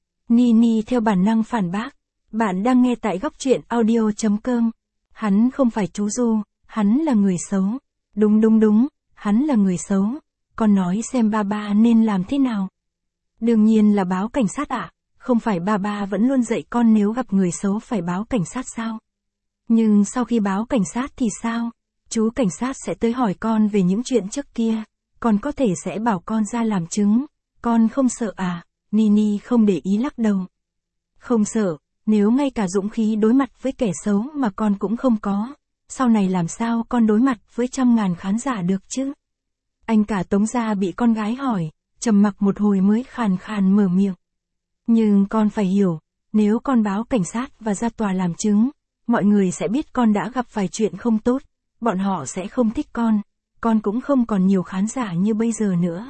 Nini theo bản năng phản bác, bạn đang nghe tại góc truyện audio chấm com. Hắn không phải chú Du, hắn là người xấu. Đúng đúng đúng, hắn là người xấu. Con nói xem ba ba nên làm thế nào? Đương nhiên là báo cảnh sát ạ, à? Không phải ba ba vẫn luôn dạy con nếu gặp người xấu phải báo cảnh sát sao? Nhưng sau khi báo cảnh sát thì sao? Chú cảnh sát sẽ tới hỏi con về những chuyện trước kia, con có thể sẽ bảo con ra làm chứng, con không sợ à? Nini không để ý lắc đầu. Không sợ, nếu ngay cả dũng khí đối mặt với kẻ xấu mà con cũng không có, sau này làm sao con đối mặt với trăm ngàn khán giả được chứ? Anh cả Tống gia bị con gái hỏi, trầm mặc một hồi mới khàn khàn mở miệng. Nhưng con phải hiểu, nếu con báo cảnh sát và ra tòa làm chứng, mọi người sẽ biết con đã gặp phải chuyện không tốt, bọn họ sẽ không thích con, con cũng không còn nhiều khán giả như bây giờ nữa.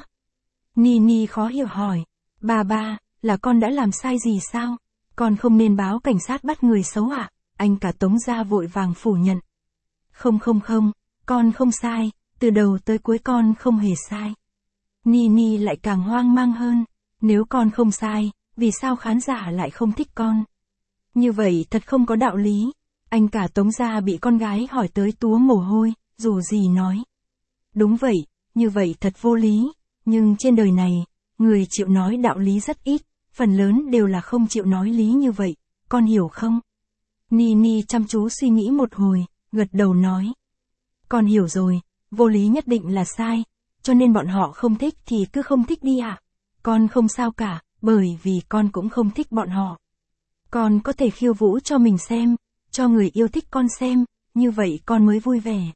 Nini khó hiểu hỏi, ba ba, là con đã làm sai gì sao? Con không nên báo cảnh sát bắt người xấu à? Anh cả Tống gia vội vàng phủ nhận. Không không không, con không sai, từ đầu tới cuối con không hề sai. Nini lại càng hoang mang hơn, nếu con không sai, vì sao khán giả lại không thích con? Như vậy thật không có đạo lý. Anh cả Tống gia bị con gái hỏi tới túa mồ hôi, dù gì nói. Đúng vậy, như vậy thật vô lý, nhưng trên đời này, người chịu nói đạo lý rất ít, phần lớn đều là không chịu nói lý như vậy, con hiểu không? Nini chăm chú suy nghĩ một hồi, gật đầu nói. Con hiểu rồi, vô lý nhất định là sai, cho nên bọn họ không thích thì cứ không thích đi ạ. À? Con không sao cả, bởi vì con cũng không thích bọn họ. Con có thể khiêu vũ cho mình xem, cho người yêu thích con xem, như vậy con mới vui vẻ.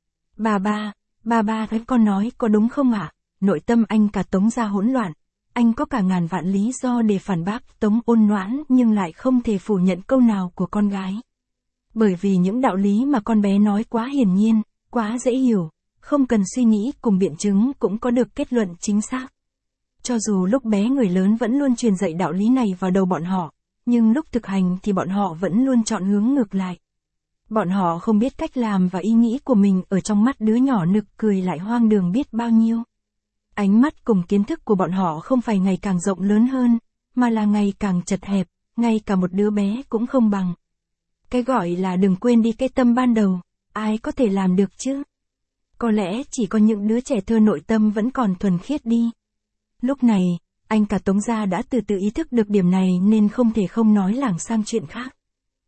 Bà ba, bà ba thấy con nói có đúng không ạ? À? Nội tâm anh cả Tống Gia hỗn loạn. Anh có cả ngàn vạn lý do để phản bác Tống Ôn Noãn nhưng lại không thể phủ nhận câu nào của con gái. Bởi vì những đạo lý mà con bé nói quá hiển nhiên, quá dễ hiểu, không cần suy nghĩ cùng biện chứng cũng có được kết luận chính xác. Cho dù lúc bé người lớn vẫn luôn truyền dạy đạo lý này vào đầu bọn họ, nhưng lúc thực hành thì bọn họ vẫn luôn chọn hướng ngược lại. Bọn họ không biết cách làm và ý nghĩ của mình ở trong mắt đứa nhỏ nực cười lại hoang đường biết bao nhiêu. Ánh mắt cùng kiến thức của bọn họ không phải ngày càng rộng lớn hơn, mà là ngày càng chật hẹp, ngay cả một đứa bé cũng không bằng. Cái gọi là đừng quên đi cái tâm ban đầu, ai có thể làm được chứ? Có lẽ chỉ có những đứa trẻ thơ nội tâm vẫn còn thuần khiết đi. Lúc này, anh cả Tống Gia đã từ từ ý thức được điểm này nên không thể không nói lảng sang chuyện khác.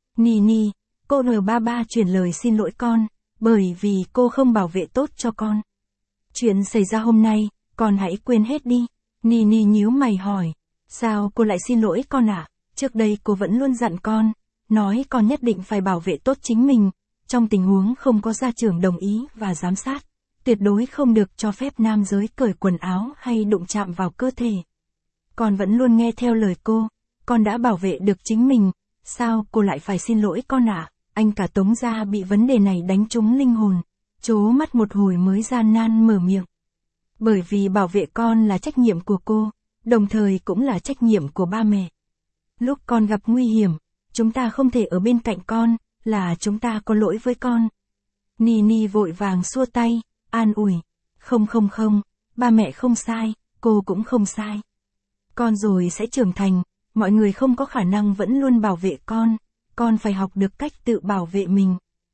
Nini, cô R ba ba chuyển lời xin lỗi con, bởi vì cô không bảo vệ tốt cho con. Chuyện xảy ra hôm nay, con hãy quên hết đi. Nini nhíu mày hỏi, sao cô lại xin lỗi con ạ? À? Trước đây cô vẫn luôn dặn con, nói con nhất định phải bảo vệ tốt chính mình, trong tình huống không có gia trưởng đồng ý và giám sát, tuyệt đối không được cho phép nam giới cởi quần áo hay đụng chạm vào cơ thể. Con vẫn luôn nghe theo lời cô, con đã bảo vệ được chính mình, sao cô lại phải xin lỗi con ạ? À? Anh cả Tống Gia bị vấn đề này đánh trúng linh hồn, trố mắt một hồi mới gian nan mở miệng. Bởi vì bảo vệ con là trách nhiệm của cô, đồng thời cũng là trách nhiệm của ba mẹ. Lúc con gặp nguy hiểm, chúng ta không thể ở bên cạnh con, là chúng ta có lỗi với con. Nini vội vàng xua tay, an ủi. Không không không, ba mẹ không sai, cô cũng không sai. Con rồi sẽ trưởng thành, mọi người không có khả năng vẫn luôn bảo vệ con, con phải học được cách tự bảo vệ mình.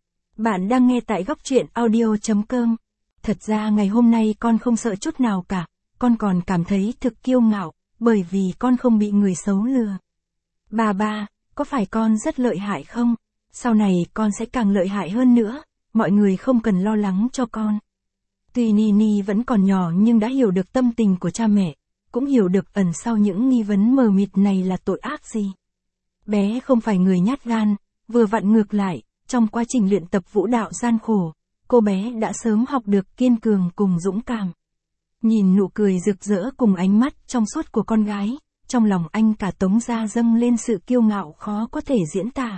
Bạn đang nghe tại góc truyện audio chấm com. Thật ra ngày hôm nay con không sợ chút nào cả, con còn cảm thấy thực kiêu ngạo, bởi vì con không bị người xấu lừa. Bà ba, có phải con rất lợi hại không? Sau này con sẽ càng lợi hại hơn nữa, mọi người không cần lo lắng cho con. Tuy Nini vẫn còn nhỏ nhưng đã hiểu được tâm tình của cha mẹ, cũng hiểu được ẩn sau những nghi vấn mờ mịt này là tội ác gì. Bé không phải người nhát gan, vừa vặn ngược lại, trong quá trình luyện tập vũ đạo gian khổ, cô bé đã sớm học được kiên cường cùng dũng cảm. Nhìn nụ cười rực rỡ cùng ánh mắt trong suốt của con gái, trong lòng anh cả Tống Gia dâng lên sự kiêu ngạo khó có thể diễn tả.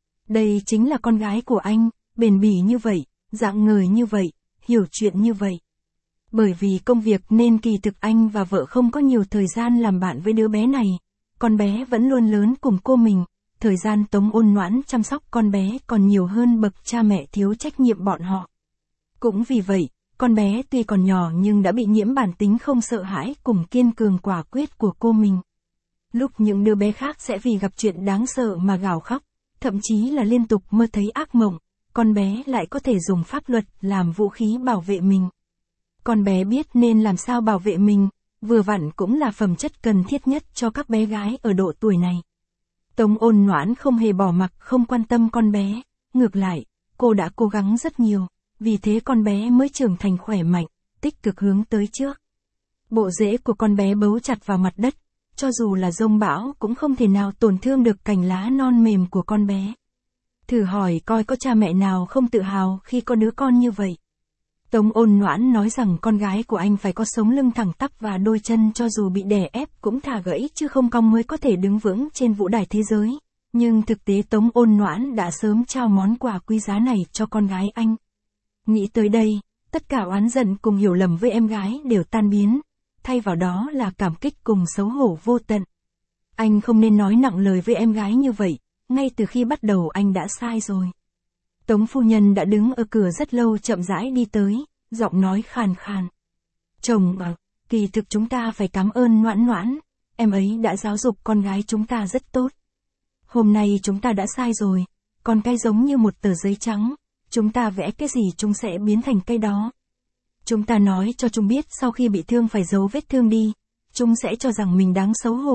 Đây chính là con gái của anh, bền bỉ như vậy, dạng người như vậy, hiểu chuyện như vậy. Bởi vì công việc nên kỳ thực anh và vợ không có nhiều thời gian làm bạn với đứa bé này, con bé vẫn luôn lớn cùng cô mình, thời gian Tống Ôn Noãn chăm sóc con bé còn nhiều hơn bậc cha mẹ thiếu trách nhiệm bọn họ. Cũng vì vậy, con bé tuy còn nhỏ nhưng đã bị nhiễm bản tính không sợ hãi cùng kiên cường quả quyết của cô mình. Lúc những đứa bé khác sẽ vì gặp chuyện đáng sợ mà gào khóc, thậm chí là liên tục mơ thấy ác mộng, con bé lại có thể dùng pháp luật làm vũ khí bảo vệ mình. Con bé biết nên làm sao bảo vệ mình, vừa vặn cũng là phẩm chất cần thiết nhất cho các bé gái ở độ tuổi này. Tống Ôn Noãn không hề bỏ mặc không quan tâm con bé, ngược lại, cô đã cố gắng rất nhiều, vì thế con bé mới trưởng thành khỏe mạnh, tích cực hướng tới trước. Bộ rễ của con bé bấu chặt vào mặt đất, cho dù là giông bão cũng không thể nào tổn thương được cành lá non mềm của con bé. Thử hỏi coi có cha mẹ nào không tự hào khi có đứa con như vậy. Tống Ôn Noãn nói rằng con gái của anh phải có sống lưng thẳng tắp và đôi chân cho dù bị đè ép cũng thả gãy chứ không cong mới có thể đứng vững trên vũ đài thế giới. Nhưng thực tế Tống Ôn Noãn đã sớm trao món quà quý giá này cho con gái anh. Nghĩ tới đây, tất cả oán giận cùng hiểu lầm với em gái đều tan biến, thay vào đó là cảm kích cùng xấu hổ vô tận. Anh không nên nói nặng lời với em gái như vậy, ngay từ khi bắt đầu anh đã sai rồi. Tống phu nhân đã đứng ở cửa rất lâu chậm rãi đi tới, giọng nói khàn khàn. Chồng à, kỳ thực chúng ta phải cảm ơn Noãn Noãn, em ấy đã giáo dục con gái chúng ta rất tốt. Hôm nay chúng ta đã sai rồi, con cái giống như một tờ giấy trắng, chúng ta vẽ cái gì chúng sẽ biến thành cái đó. Chúng ta nói cho chúng biết sau khi bị thương phải giấu vết thương đi, chúng sẽ cho rằng mình đáng xấu hổ,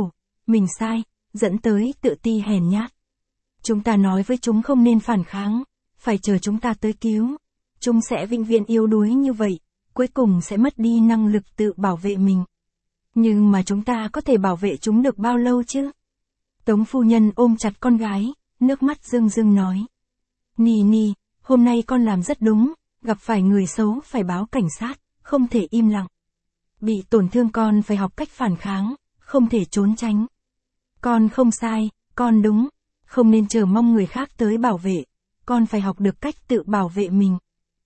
mình sai, dẫn tới tự ti hèn nhát. Chúng ta nói với chúng không nên phản kháng, phải chờ chúng ta tới cứu. Chúng sẽ vĩnh viễn yếu đuối như vậy, cuối cùng sẽ mất đi năng lực tự bảo vệ mình. Nhưng mà chúng ta có thể bảo vệ chúng được bao lâu chứ? Tống phu nhân ôm chặt con gái, nước mắt rưng rưng nói. Nì nì, hôm nay con làm rất đúng, gặp phải người xấu phải báo cảnh sát, không thể im lặng. Bị tổn thương con phải học cách phản kháng, không thể trốn tránh. Con không sai, con đúng, không nên chờ mong người khác tới bảo vệ, con phải học được cách tự bảo vệ mình.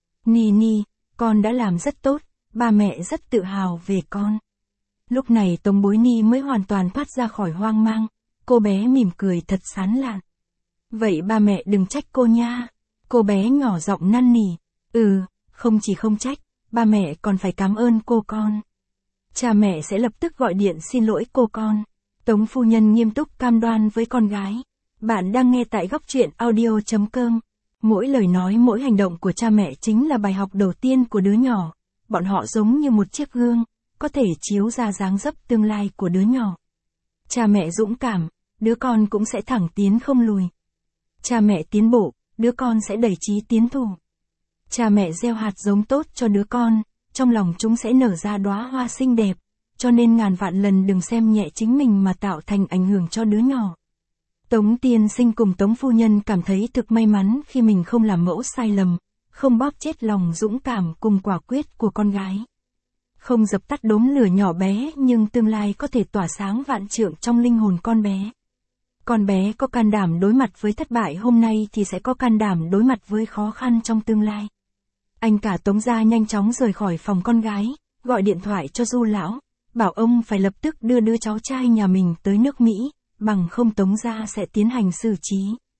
Nì nì, con đã làm rất tốt, ba mẹ rất tự hào về con. Lúc này Tống Bối Ni mới hoàn toàn thoát ra khỏi hoang mang, cô bé mỉm cười thật sán lạn. Vậy ba mẹ đừng trách cô nha. Cô bé nhỏ giọng năn nỉ. Ừ, không chỉ không trách, ba mẹ còn phải cảm ơn cô con. Cha mẹ sẽ lập tức gọi điện xin lỗi cô con. Tống phu nhân nghiêm túc cam đoan với con gái. Bạn đang nghe tại góc truyện audio chấm com. Mỗi lời nói mỗi hành động của cha mẹ chính là bài học đầu tiên của đứa nhỏ. Bọn họ giống như một chiếc gương, có thể chiếu ra dáng dấp tương lai của đứa nhỏ. Cha mẹ dũng cảm, đứa con cũng sẽ thẳng tiến không lùi. Cha mẹ tiến bộ, đứa con sẽ đẩy chí tiến thủ. Cha mẹ gieo hạt giống tốt cho đứa con, trong lòng chúng sẽ nở ra đóa hoa xinh đẹp, cho nên ngàn vạn lần đừng xem nhẹ chính mình mà tạo thành ảnh hưởng cho đứa nhỏ. Tống tiên sinh cùng Tống phu nhân cảm thấy thực may mắn khi mình không làm mẫu sai lầm, không bóp chết lòng dũng cảm cùng quả quyết của con gái. Không dập tắt đốm lửa nhỏ bé nhưng tương lai có thể tỏa sáng vạn trượng trong linh hồn con bé. Con bé có can đảm đối mặt với thất bại hôm nay thì sẽ có can đảm đối mặt với khó khăn trong tương lai. Anh cả Tống gia nhanh chóng rời khỏi phòng con gái, gọi điện thoại cho Du lão, bảo ông phải lập tức đưa đứa cháu trai nhà mình tới nước Mỹ, bằng không Tống gia sẽ tiến hành xử trí.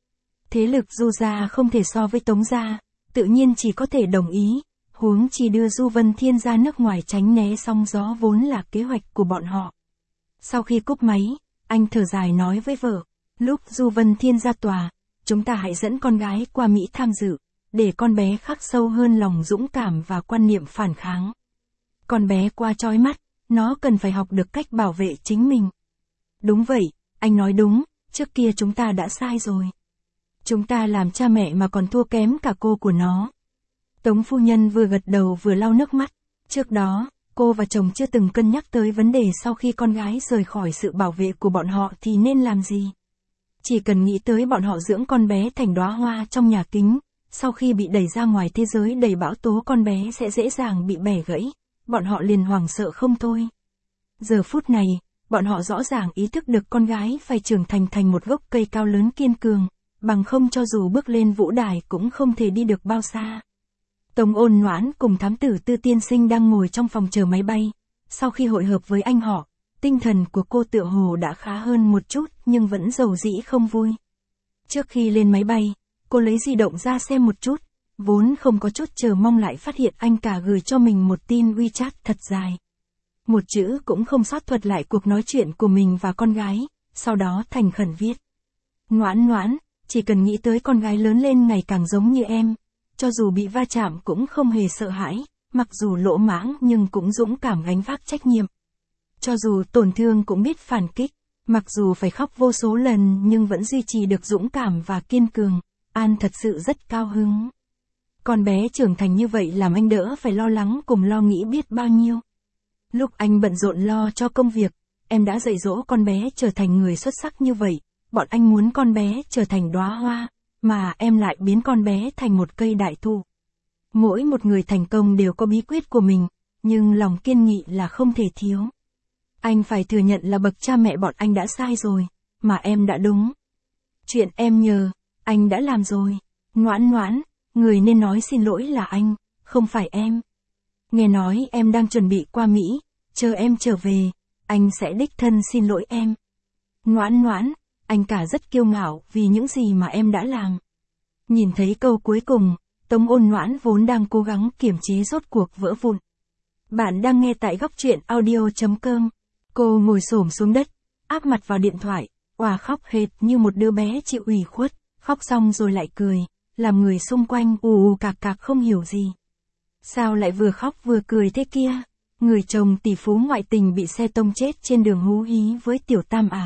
Thế lực Du gia không thể so với Tống gia, tự nhiên chỉ có thể đồng ý, huống chi đưa Du Vân Thiên ra nước ngoài tránh né sóng gió vốn là kế hoạch của bọn họ. Sau khi cúp máy, anh thở dài nói với vợ, lúc Du Vân Thiên ra tòa, chúng ta hãy dẫn con gái qua Mỹ tham dự, để con bé khắc sâu hơn lòng dũng cảm và quan niệm phản kháng. Con bé quá chói mắt, nó cần phải học được cách bảo vệ chính mình. Đúng vậy, anh nói đúng, trước kia chúng ta đã sai rồi. Chúng ta làm cha mẹ mà còn thua kém cả cô của nó. Tống phu nhân vừa gật đầu vừa lau nước mắt. Trước đó, cô và chồng chưa từng cân nhắc tới vấn đề sau khi con gái rời khỏi sự bảo vệ của bọn họ thì nên làm gì. Chỉ cần nghĩ tới bọn họ dưỡng con bé thành đóa hoa trong nhà kính, sau khi bị đẩy ra ngoài thế giới đầy bão tố con bé sẽ dễ dàng bị bẻ gãy, bọn họ liền hoảng sợ không thôi. Giờ phút này, bọn họ rõ ràng ý thức được con gái phải trưởng thành thành một gốc cây cao lớn kiên cường, bằng không cho dù bước lên vũ đài cũng không thể đi được bao xa. Tống Ôn Noãn cùng thám tử Tư tiên sinh đang ngồi trong phòng chờ máy bay, sau khi hội hợp với anh họ, tinh thần của cô tựa hồ đã khá hơn một chút nhưng vẫn dầu dĩ không vui. Trước khi lên máy bay, cô lấy di động ra xem một chút, vốn không có chút chờ mong lại phát hiện anh cả gửi cho mình một tin WeChat thật dài. Một chữ cũng không sót thuật lại cuộc nói chuyện của mình và con gái, sau đó thành khẩn viết. Noãn Noãn, chỉ cần nghĩ tới con gái lớn lên ngày càng giống như em, cho dù bị va chạm cũng không hề sợ hãi, mặc dù lỗ mãng nhưng cũng dũng cảm gánh vác trách nhiệm. Cho dù tổn thương cũng biết phản kích, mặc dù phải khóc vô số lần nhưng vẫn duy trì được dũng cảm và kiên cường, An thật sự rất cao hứng. Con bé trưởng thành như vậy làm anh đỡ phải lo lắng cùng lo nghĩ biết bao nhiêu. Lúc anh bận rộn lo cho công việc, em đã dạy dỗ con bé trở thành người xuất sắc như vậy, bọn anh muốn con bé trở thành đóa hoa, mà em lại biến con bé thành một cây đại thụ. Mỗi một người thành công đều có bí quyết của mình, nhưng lòng kiên nghị là không thể thiếu. Anh phải thừa nhận là bậc cha mẹ bọn anh đã sai rồi, mà em đã đúng. Chuyện em nhờ, anh đã làm rồi. Noãn Noãn, người nên nói xin lỗi là anh, không phải em. Nghe nói em đang chuẩn bị qua Mỹ, chờ em trở về, anh sẽ đích thân xin lỗi em. Noãn Noãn, anh cả rất kiêu ngạo vì những gì mà em đã làm. Nhìn thấy câu cuối cùng, Tống Ôn Noãn vốn đang cố gắng kiềm chế rốt cuộc vỡ vụn. Bạn đang nghe tại góc truyện audio chấm com. Cô ngồi xổm xuống đất, áp mặt vào điện thoại, òa khóc hệt như một đứa bé chịu ủy khuất, khóc xong rồi lại cười, làm người xung quanh ù ù cạc cạc không hiểu gì. Sao lại vừa khóc vừa cười thế kia? Người chồng tỷ phú ngoại tình bị xe tông chết trên đường hú hí với tiểu tam à?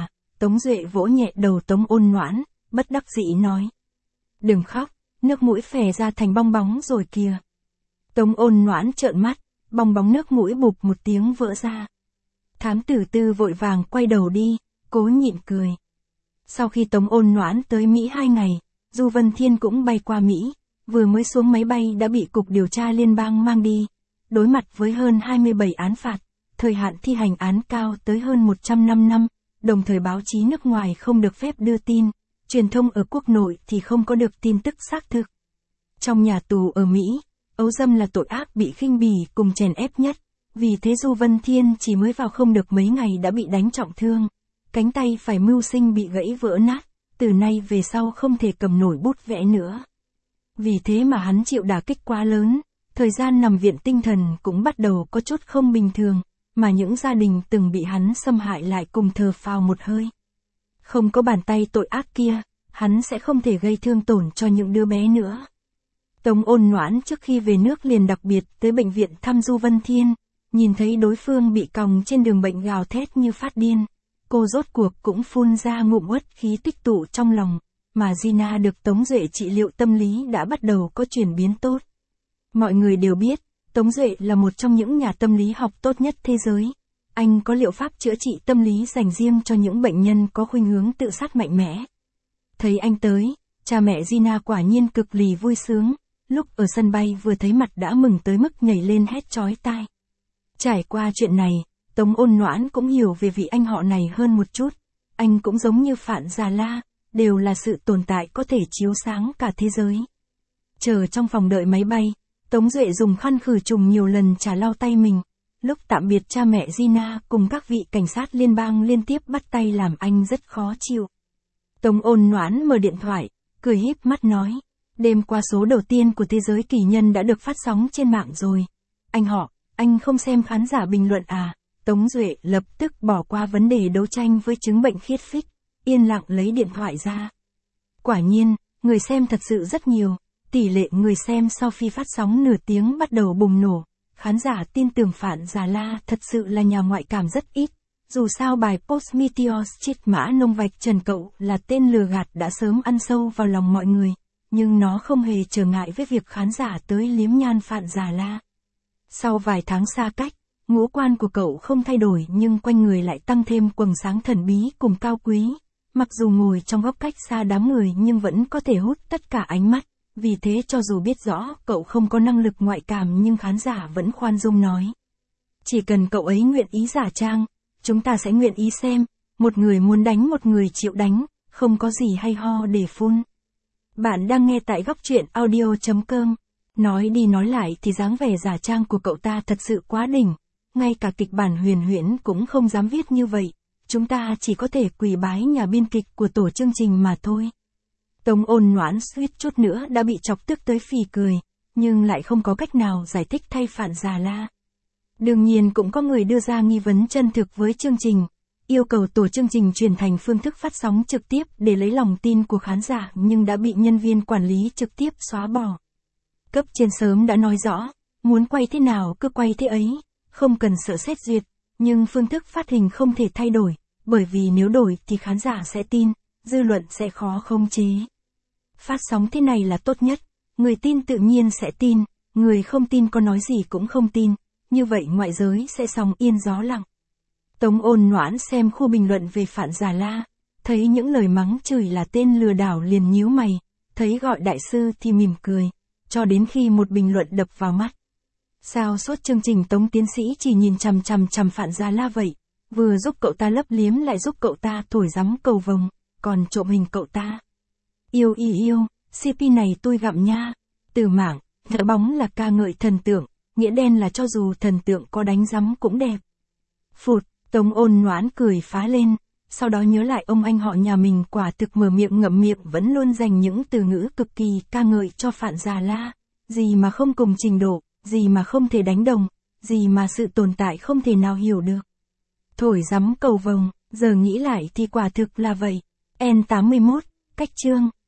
Tống Duệ vỗ nhẹ đầu Tống Ôn Noãn, bất đắc dĩ nói. Đừng khóc, nước mũi phè ra thành bong bóng rồi kìa. Tống Ôn Noãn trợn mắt, bong bóng nước mũi bụp một tiếng vỡ ra. Thám tử Tư vội vàng quay đầu đi, cố nhịn cười. Sau khi Tống Ôn Noãn tới Mỹ hai ngày, Du Vân Thiên cũng bay qua Mỹ, vừa mới xuống máy bay đã bị Cục Điều tra Liên bang mang đi. Đối mặt với hơn hai mươi bảy án phạt, thời hạn thi hành án cao tới hơn một trăm năm năm, đồng thời báo chí nước ngoài không được phép đưa tin, truyền thông ở quốc nội thì không có được tin tức xác thực. Trong nhà tù ở Mỹ, ấu dâm là tội ác bị khinh bỉ cùng chèn ép nhất, vì thế Du Vân Thiên chỉ mới vào không được mấy ngày đã bị đánh trọng thương, cánh tay phải mưu sinh bị gãy vỡ nát, từ nay về sau không thể cầm nổi bút vẽ nữa. Vì thế mà hắn chịu đả kích quá lớn, thời gian nằm viện tinh thần cũng bắt đầu có chút không bình thường, mà những gia đình từng bị hắn xâm hại lại cùng thở phào một hơi. Không có bàn tay tội ác kia, hắn sẽ không thể gây thương tổn cho những đứa bé nữa. Tống Ôn Noãn trước khi về nước liền đặc biệt tới bệnh viện thăm Du Vân Thiên, nhìn thấy đối phương bị còng trên đường bệnh gào thét như phát điên. Cô rốt cuộc cũng phun ra ngụm uất khí tích tụ trong lòng, mà Gina được Tống Duệ trị liệu tâm lý đã bắt đầu có chuyển biến tốt. Mọi người đều biết, Tống Duệ là một trong những nhà tâm lý học tốt nhất thế giới. Anh có liệu pháp chữa trị tâm lý dành riêng cho những bệnh nhân có khuynh hướng tự sát mạnh mẽ. Thấy anh tới, cha mẹ Gina quả nhiên cực lì vui sướng, lúc ở sân bay vừa thấy mặt đã mừng tới mức nhảy lên hét chói tai. Trải qua chuyện này, Tống Ôn Noãn cũng hiểu về vị anh họ này hơn một chút. Anh cũng giống như Phạn Già La, đều là sự tồn tại có thể chiếu sáng cả thế giới. Chờ trong phòng đợi máy bay, Tống Duệ dùng khăn khử trùng nhiều lần chà lau tay mình. Lúc tạm biệt cha mẹ Gina cùng các vị cảnh sát liên bang liên tiếp bắt tay làm anh rất khó chịu. Tống Ôn Noãn mở điện thoại, cười híp mắt nói. Đêm qua số đầu tiên của Thế giới kỳ nhân đã được phát sóng trên mạng rồi. Anh họ, anh không xem khán giả bình luận à? Tống Duệ lập tức bỏ qua vấn đề đấu tranh với chứng bệnh khiết phích, yên lặng lấy điện thoại ra. Quả nhiên, người xem thật sự rất nhiều, tỷ lệ người xem sau khi phát sóng nửa tiếng bắt đầu bùng nổ. Khán giả tin tưởng Phạn Già La thật sự là nhà ngoại cảm rất ít. Dù sao bài Post Meteors Chit Mã Nông Vạch Trần Cậu là tên lừa gạt đã sớm ăn sâu vào lòng mọi người, nhưng nó không hề trở ngại với việc khán giả tới liếm nhan Phạn Già La. Sau vài tháng xa cách, ngũ quan của cậu không thay đổi nhưng quanh người lại tăng thêm quầng sáng thần bí cùng cao quý. Mặc dù ngồi trong góc cách xa đám người nhưng vẫn có thể hút tất cả ánh mắt. Vì thế cho dù biết rõ cậu không có năng lực ngoại cảm nhưng khán giả vẫn khoan dung nói. Chỉ cần cậu ấy nguyện ý giả trang, chúng ta sẽ nguyện ý xem. Một người muốn đánh một người chịu đánh, không có gì hay ho để phun. Bạn đang nghe tại góc truyện audio chấm com. Nói đi nói lại thì dáng vẻ giả trang của cậu ta thật sự quá đỉnh. Ngay cả kịch bản huyền huyễn cũng không dám viết như vậy. Chúng ta chỉ có thể quỳ bái nhà biên kịch của tổ chương trình mà thôi. Tống Ôn Noãn suýt chút nữa đã bị chọc tức tới phì cười, nhưng lại không có cách nào giải thích thay Phạn Già La. Đương nhiên cũng có người đưa ra nghi vấn chân thực với chương trình, yêu cầu tổ chương trình chuyển thành phương thức phát sóng trực tiếp để lấy lòng tin của khán giả nhưng đã bị nhân viên quản lý trực tiếp xóa bỏ. Cấp trên sớm đã nói rõ, muốn quay thế nào cứ quay thế ấy, không cần sợ xét duyệt, nhưng phương thức phát hình không thể thay đổi, bởi vì nếu đổi thì khán giả sẽ tin, dư luận sẽ khó khống chế. Phát sóng thế này là tốt nhất, người tin tự nhiên sẽ tin, người không tin có nói gì cũng không tin, như vậy ngoại giới sẽ sóng yên gió lặng. Tống Ôn Noãn xem khu bình luận về Phạn Già La, thấy những lời mắng chửi là tên lừa đảo liền nhíu mày, thấy gọi đại sư thì mỉm cười, cho đến khi một bình luận đập vào mắt. Sao suốt chương trình Tống tiến sĩ chỉ nhìn chằm chằm chằm Phạn Già La vậy, vừa giúp cậu ta lấp liếm lại giúp cậu ta thổi rắm cầu vồng, còn trộm hình cậu ta. Yêu yêu yêu, xê pê này tôi gặm nha. Từ mảng, thợ bóng là ca ngợi thần tượng, nghĩa đen là cho dù thần tượng có đánh rắm cũng đẹp. Phụt, Tống Ôn Noãn cười phá lên, sau đó nhớ lại ông anh họ nhà mình quả thực mở miệng ngậm miệng vẫn luôn dành những từ ngữ cực kỳ ca ngợi cho Phạn Già La, gì mà không cùng trình độ, gì mà không thể đánh đồng, gì mà sự tồn tại không thể nào hiểu được. Thổi rắm cầu vồng, giờ nghĩ lại thì quả thực là vậy. en tám mươi mốt, cách chương.